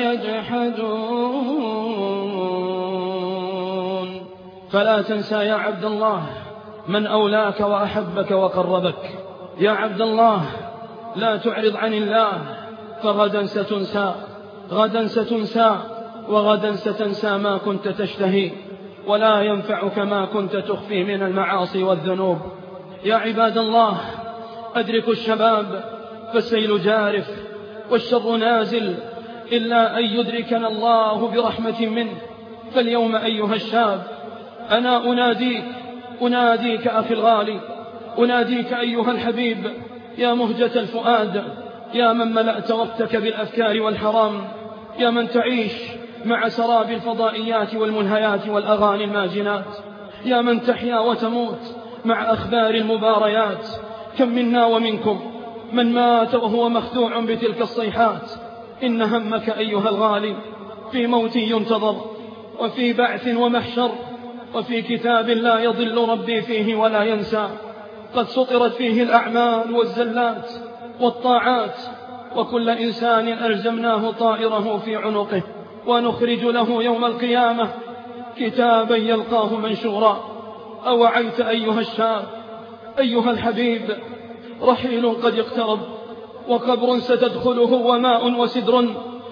Speaker 2: يجحدون. فلا تنسى يا عبد الله من أولاك وأحبك وقربك. يا عبد الله، لا تعرض عن الله، فغدا ستنسى، غدا ستنسى، وغدا ستنسى ما كنت تشتهي، ولا ينفعك ما كنت تخفي من المعاصي والذنوب. يا عباد الله، أدركوا الشباب، فالسيل جارف والشر نازل، إلا أن يدركنا الله برحمة منه. فاليوم أيها الشاب أنا أناديك أخي الغالي، أناديك أيها الحبيب، يا مهجة الفؤاد، يا من ملأت وقتك بالأفكار والحرام، يا من تعيش مع سراب الفضائيات والمنهيات والأغاني الماجنات، يا من تحيا وتموت مع أخبار المباريات. كم منا ومنكم من مات وهو مخدوع بتلك الصيحات. إن همك أيها الغالي في موت ينتظر، وفي بعث ومحشر، وفي كتاب لا يضل ربي فيه ولا ينسى، قد سطرت فيه الأعمال والزلات والطاعات، وكل إنسان ألزمناه طائره في عنقه، ونخرج له يوم القيامة كتابا يلقاه منشورا. أوعيت أيها الشاب أيها الحبيب، رحيل قد اقترب، وقبر ستدخله، وماء وسدر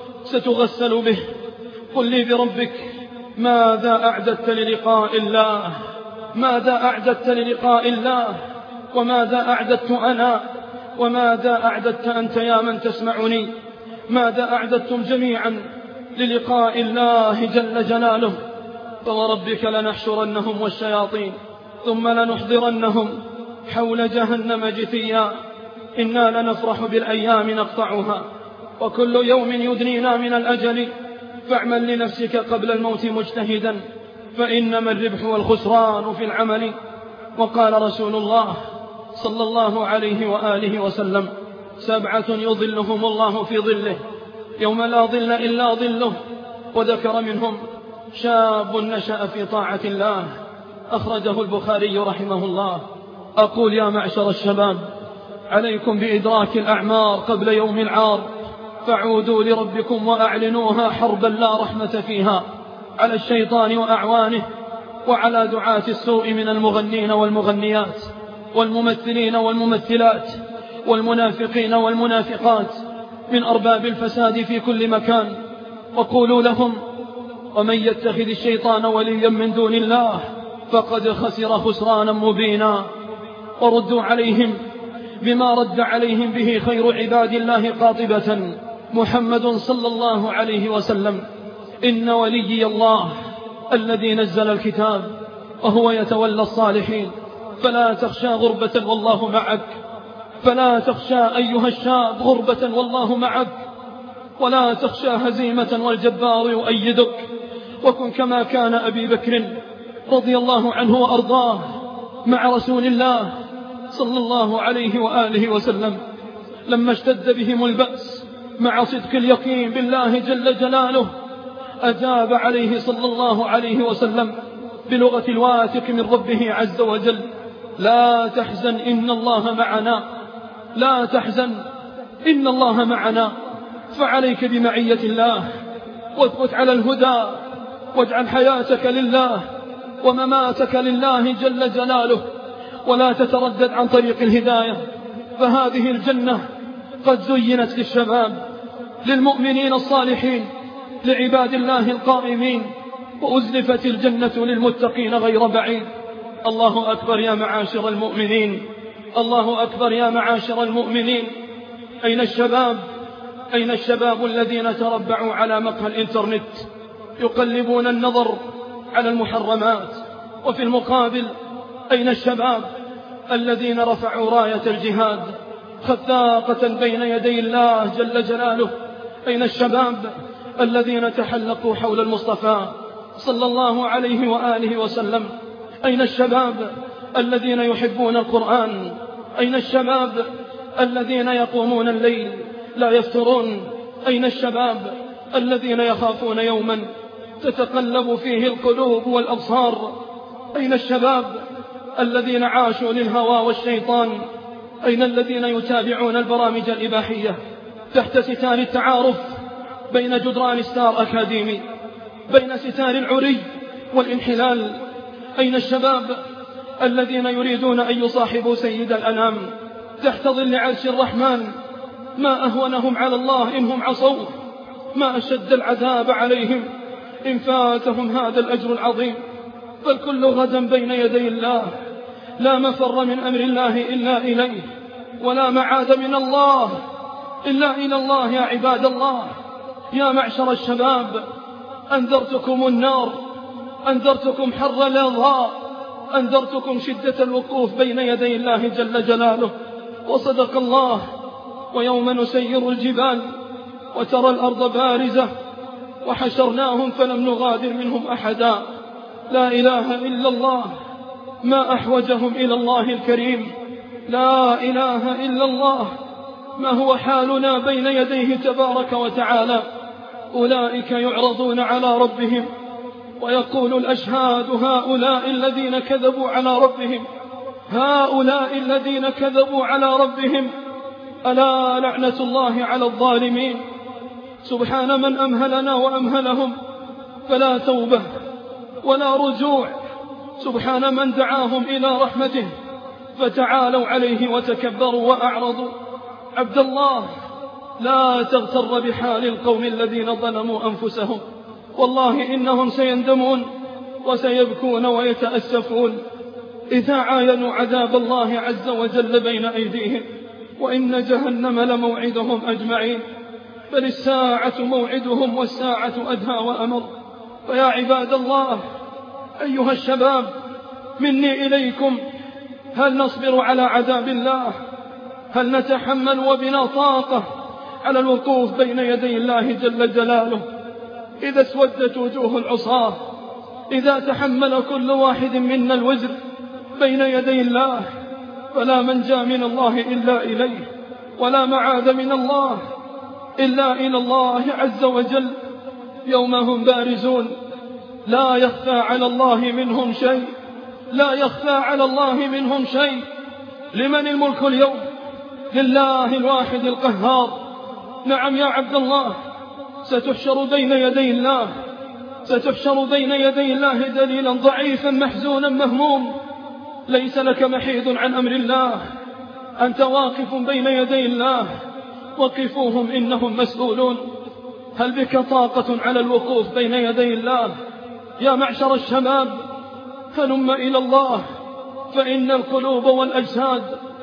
Speaker 2: ستغسل به. قل لي بربك، ماذا أعددت للقاء الله؟ ماذا أعددت للقاء الله؟ وماذا أعددت أنا؟ وماذا أعددت أنت يا من تسمعني؟ ماذا أعددتم جميعا للقاء الله جل جلاله؟ فوربك لنحشرنهم والشياطين ثم لنحضرنهم حول جهنم جثيا. إنا لنفرح بالأيام نقطعها، وكل يوم يدنينا من الأجل، فاعمل لنفسك قبل الموت مجتهدا، فإنما الربح والخسران في العمل. وقال رسول الله صلى الله عليه وآله وسلم: 7 يظلهم الله في ظله يوم لا ظل إلا ظله. وذكر منهم شاب نشأ في طاعة الله، أخرجه البخاري رحمه الله. أقول يا معشر الشباب، عليكم بإدراك الأعمار قبل يوم العار، فعودوا لربكم وأعلنوها حربا لا رحمة فيها على الشيطان وأعوانه، وعلى دعاة السوء من المغنين والمغنيات والممثلين والممثلات والمنافقين والمنافقات، من أرباب الفساد في كل مكان. وقولوا لهم: ومن يتخذ الشيطان وليا من دون الله فقد خسر خسرانا مبينا. وردوا عليهم بما رد عليهم به خير عباد الله قاطبة، محمد صلى الله عليه وسلم: إن وليي الله الذي نزل الكتاب وهو يتولى الصالحين، فلا تخشى غربة والله معك. فلا تخشى أيها الشاب غربة والله معك، ولا تخشى هزيمة والجبار يؤيدك. وكن كما كان أبي بكر رضي الله عنه وأرضاه مع رسول الله صلى الله عليه وآله وسلم لما اشتد بهم البأس، مع صدق اليقين بالله جل جلاله أجاب عليه صلى الله عليه وسلم بلغة الواثق من ربه عز وجل: لا تحزن إن الله معنا، لا تحزن إن الله معنا. فعليك بمعية الله، واثبت على الهدى، واجعل حياتك لله ومماتك لله جل جلاله، ولا تتردد عن طريق الهداية، فهذه الجنة قد زينت للشباب، للمؤمنين الصالحين، لعباد الله القائمين، وأزلفت الجنة للمتقين غير بعيد. الله أكبر يا معاشر المؤمنين، الله أكبر يا معاشر المؤمنين. أين الشباب؟ أين الشباب الذين تربعوا على مقهى الإنترنت يقلبون النظر على المحرمات؟ وفي المقابل أين الشباب الذين رفعوا راية الجهاد خثاقة بين يدي الله جل جلاله؟ أين الشباب الذين تحلقوا حول المصطفى صلى الله عليه وآله وسلم؟ أين الشباب الذين يحبون القرآن؟ أين الشباب الذين يقومون الليل لا يفترون؟ أين الشباب الذين يخافون يوما تتقلب فيه القلوب والأبصار؟ أين الشباب الذين عاشوا للهوى والشيطان؟ أين الذين يتابعون البرامج الإباحية تحت ستار التعارف بين جدران ستار أكاديمي، بين ستار العري والانحلال؟ أين الشباب الذين يريدون أن يصاحبوا سيد الأنام تحت ظل عرش الرحمن؟ ما أهونهم على الله إن هم عصوه، ما أشد العذاب عليهم إن فاتهم هذا الأجر العظيم. فالكل غدا بين يدي الله، لا مفر من أمر الله إلا إليه، ولا معاد من الله إلا إلى الله. يا عباد الله، يا معشر الشباب، أنذرتكم النار، أنذرتكم حر الإضاء، أنذرتكم شدة الوقوف بين يدي الله جل جلاله. وصدق الله: ويوم نسير الجبال وترى الأرض بارزة وحشرناهم فلم نغادر منهم أحدا. لا إله إلا الله، ما أحوجهم إلى الله الكريم. لا إله إلا الله، ما هو حالنا بين يديه تبارك وتعالى. أولئك يعرضون على ربهم ويقول الأشهاد هؤلاء الذين كذبوا على ربهم، هؤلاء الذين كذبوا على ربهم. ألا لعنة الله على الظالمين. سبحان من أمهلنا وأمهلهم فلا توبة ولا رجوع. سبحان من دعاهم إلى رحمته فتعالوا عليه وتكبروا وأعرضوا. عبد الله، لا تغتر بحال القوم الذين ظلموا أنفسهم، والله إنهم سيندمون وسيبكون ويتأسفون إذا عاينوا عذاب الله عز وجل بين أيديهم. وإن جهنم لموعدهم أجمعين، بل الساعة موعدهم والساعة أدهى وأمر. فيا عباد الله، أيها الشباب، مني إليكم، هل نصبر على عذاب الله؟ هل نتحمل وبنا طاقة على الوقوف بين يدي الله جل جلاله إذا اسودت وجوه العصاة، إذا تحمل كل واحد منا الوزر بين يدي الله؟ فلا منجى من الله إلا إليه، ولا معاذ من الله إلا إلى الله عز وجل. يوم هم بارزون لا يخفى على الله منهم شيء، لا يخفى على الله منهم شيء. لمن الملك اليوم؟ لله الواحد القهار. نعم يا عبد الله، ستحشر بين يدي الله، ستحشر بين يدي الله دليلا ضعيفا محزونا مهموم، ليس لك محيد عن أمر الله. أنت واقف بين يدي الله، وقفوهم إنهم مسؤولون. هل بك طاقة على الوقوف بين يدي الله؟ يا معشر الشباب، هلم إلى الله، فإن القلوب والأجساد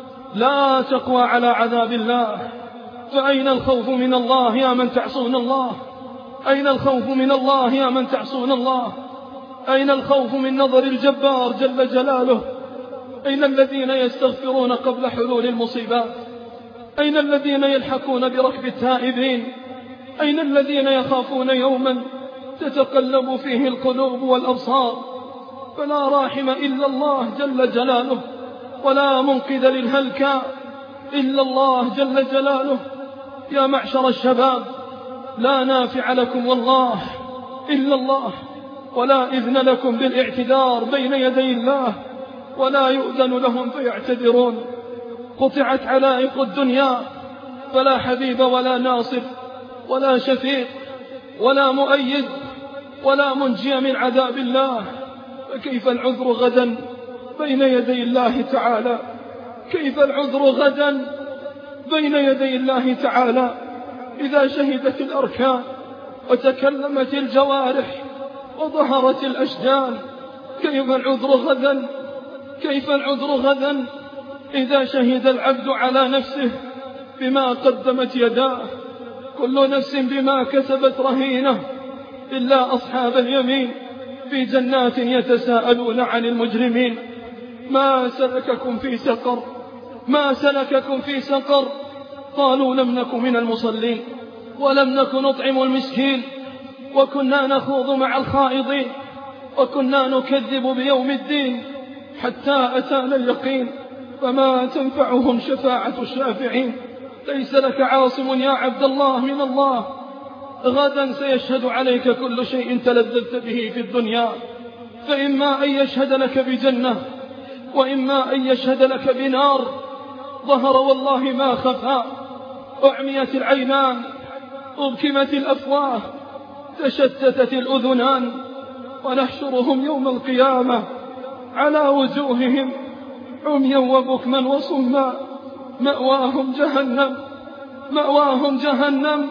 Speaker 2: لا تقوى على عذاب الله. فأين الخوف من الله يا من تعصون الله؟ أين الخوف من الله يا من تعصون الله؟ أين الخوف من نظر الجبار جل جلاله؟ أين الذين يستغفرون قبل حلول المصيبات؟ أين الذين يلحقون بركب التائبين؟ أين الذين يخافون يوما تتقلب فيه القلوب والأبصار؟ فلا راحم إلا الله جل جلاله، ولا منقذ للهلكى إلا الله جل جلاله. يا معشر الشباب، لا نافع لكم والله إلا الله، ولا إذن لكم بالاعتذار بين يدي الله، ولا يؤذن لهم فيعتذرون. قطعت علائق الدنيا، فلا حبيب ولا ناصر ولا شفيق ولا مؤيد ولا منجي من عذاب الله. فكيف العذر غدا بين يدي الله تعالى؟ كيف العذر غدا بين يدي الله تعالى إذا شهدت الأركان وتكلمت الجوارح وظهرت الأشجان؟ كيف العذر غدا؟ كيف العذر غدا إذا شهد العبد على نفسه بما قدمت يداه؟ كل نفس بما كسبت رهينة إلا أصحاب اليمين في جنات يتساءلون عن المجرمين. ما سلككم في سقر؟ ما سلككم في سقر؟ قالوا لم نك من المصلين ولم نك نطعم المسكين وكنا نخوض مع الخائضين وكنا نكذب بيوم الدين حتى أتانا اليقين فما تنفعهم شفاعة الشافعين. ليس لك عاصم يا عبد الله من الله، غدا سيشهد عليك كل شيء تلذذت به في الدنيا، فإما أن يشهد لك بجنة وإما أن يشهد لك بنار. ظهر والله ما خفى، أعميت العينان، أبكمت الأفواه، تشتتت الأذنان، ونحشرهم يوم القيامة على وجوههم عميا وبكما وصما، مأواهم جهنم، مأواهم جهنم.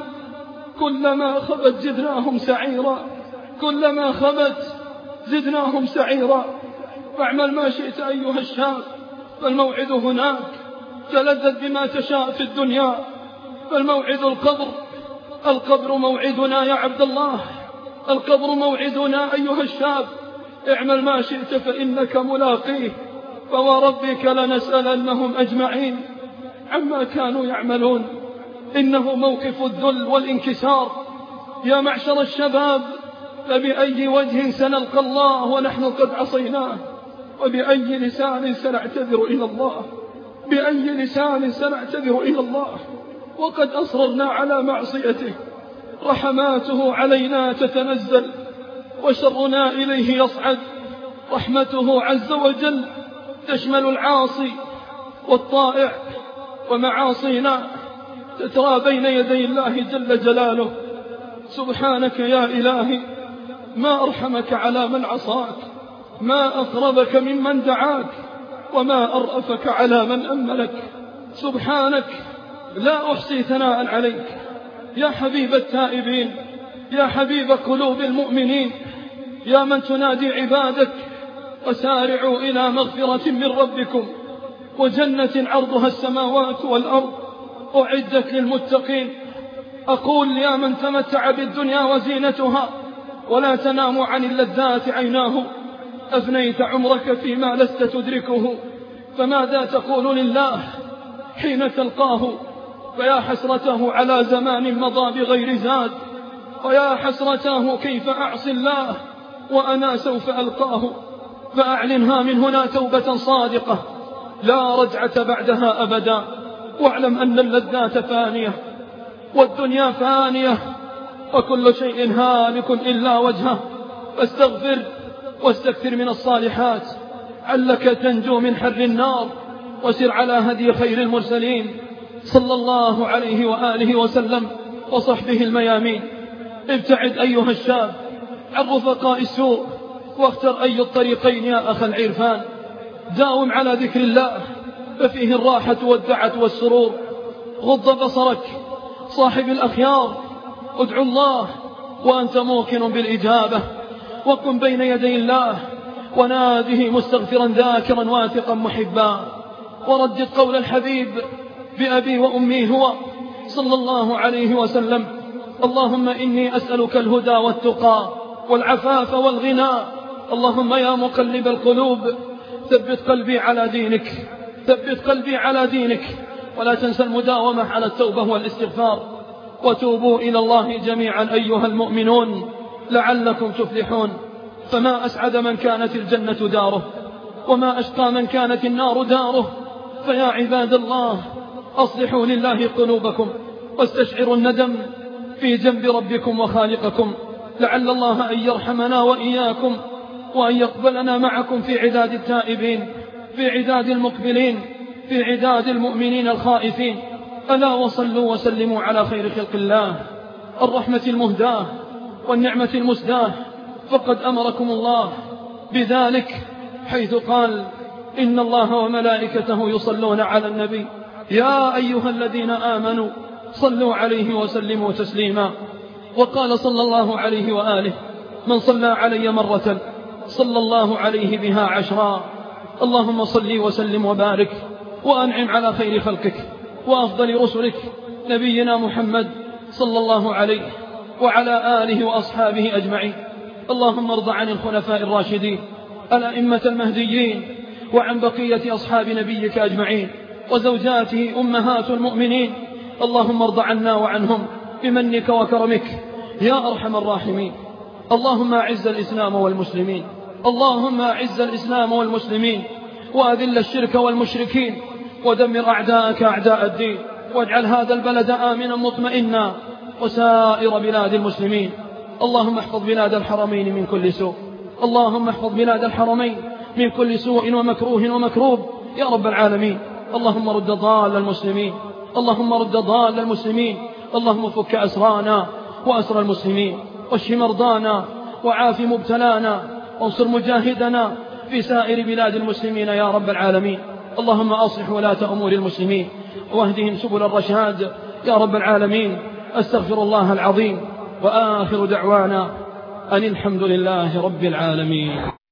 Speaker 2: كلما خبت زدناهم سعيرا، كلما خبت زدناهم سعيرا. فاعمل ما شئت أيها الشاب، فالموعد هناك، تلذذ بما تشاء في الدنيا، فالموعد القبر. القبر موعدنا يا عبد الله، القبر موعدنا أيها الشاب. اعمل ما شئت فإنك ملاقيه، فوربك لنسألنهم أجمعين عما كانوا يعملون. إنه موقف الذل والانكسار. يا معشر الشباب، فبأي وجه سنلقى الله ونحن قد عصيناه؟ وبأي لسان سنعتذر إلى الله؟ بأي لسان سنعتذر إلى الله؟ وقد أصررنا على معصيته رحماته علينا تتنزل وشرنا إليه يصعد. رحمته عز وجل تشمل العاصي والطائع، ومعاصينا تترى بين يدي الله جل جلاله. سبحانك يا إلهي، ما أرحمك على من عصاك، ما أقربك ممن دعاك، وما أرأفك على من أملك. سبحانك، لا أحصي ثناء عليك يا حبيب التائبين، يا حبيب قلوب المؤمنين، يا من تنادي عبادك وسارعوا إلى مغفرة من ربكم وجنة عرضها السماوات والأرض أعدت للمتقين. أقول يا من تمتع بالدنيا وزينتها ولا تنام عن اللذات عيناه، أفنيت عمرك فيما لست تدركه، فماذا تقول لله حين تلقاه؟ فيا حسرته على زمان مضى بغير زاد، ويا حسرته كيف أعصي الله وأنا سوف ألقاه. فأعلنها من هنا توبة صادقة لا رجعة بعدها أبدا، واعلم أن اللذات فانية والدنيا فانية وكل شيء هالك إلا وجهه، فاستغفر واستكثر من الصالحات علك تنجو من حر النار، وسر على هدي خير المرسلين صلى الله عليه وآله وسلم وصحبه الميامين. ابتعد أيها الشاب عن رفقاء السوء، واختر أي الطريقين يا أخ العرفان. داوم على ذكر الله ففيه الراحة والدعة والسرور. غض بصرك صاحب الأخيار، ادعو الله وأنت موقن بالإجابة، وقم بين يدي الله وناده مستغفرا ذاكرا واثقا محبا، وردد قول الحبيب بأبي وأمي هو صلى الله عليه وسلم: اللهم إني أسألك الهدى والتقى والعفاف والغنى. اللهم يا مقلب القلوب ثبت قلبي على دينك، ثبت قلبي على دينك، ولا تنسى المداومة على التوبة والاستغفار. وتوبوا إلى الله جميعا أيها المؤمنون لعلكم تفلحون. فما أسعد من كانت الجنة داره، وما أشقى من كانت النار داره. فيا عباد الله، أصلحوا لله قلوبكم واستشعروا الندم في جنب ربكم وخالقكم، لعل الله أن يرحمنا وإياكم، وأن يقبلنا معكم في عداد التائبين، في عداد المقبلين، في عداد المؤمنين الخائفين. ألا وصلوا وسلموا على خير خلق الله، الرحمة المهداة والنعمة المسداة، فقد أمركم الله بذلك حيث قال: إن الله وملائكته يصلون على النبي يا أيها الذين آمنوا صلوا عليه وسلموا تسليما. وقال صلى الله عليه وآله: من صلى علي مرة صلى الله عليه بها 10. اللهم صل وسلم وبارك وأنعم على خير خلقك وأفضل رسلك نبينا محمد صلى الله عليه وعلى آله وأصحابه أجمعين. اللهم ارض عن الخلفاء الراشدين الأئمة المهديين، وعن بقية أصحاب نبيك أجمعين، وزوجاته أمهات المؤمنين. اللهم ارض عنا وعنهم بمنك وكرمك يا أرحم الراحمين. اللهم أعز الإسلام والمسلمين، اللهم أعز الإسلام والمسلمين، وأذل الشرك والمشركين، ودمر أعداءك أعداء الدين، واجعل هذا البلد آمنا مطمئنا وسائر بلاد المسلمين. اللهم احفظ بلاد الحرمين من كل سوء، اللهم احفظ بلاد الحرمين من كل سوء ومكروه ومكروب يا رب العالمين. اللهم رد ضال المسلمين، اللهم رد ضال المسلمين. اللهم فك أسرانا وأسر المسلمين، واشف مرضانا وعاف مبتلانا، وانصر مجاهدنا في سائر بلاد المسلمين يا رب العالمين. اللهم أصلح ولاة أمور المسلمين واهدهم سبل الرشاد يا رب العالمين. أستغفر الله العظيم، وآخر دعوانا أن الحمد لله رب العالمين.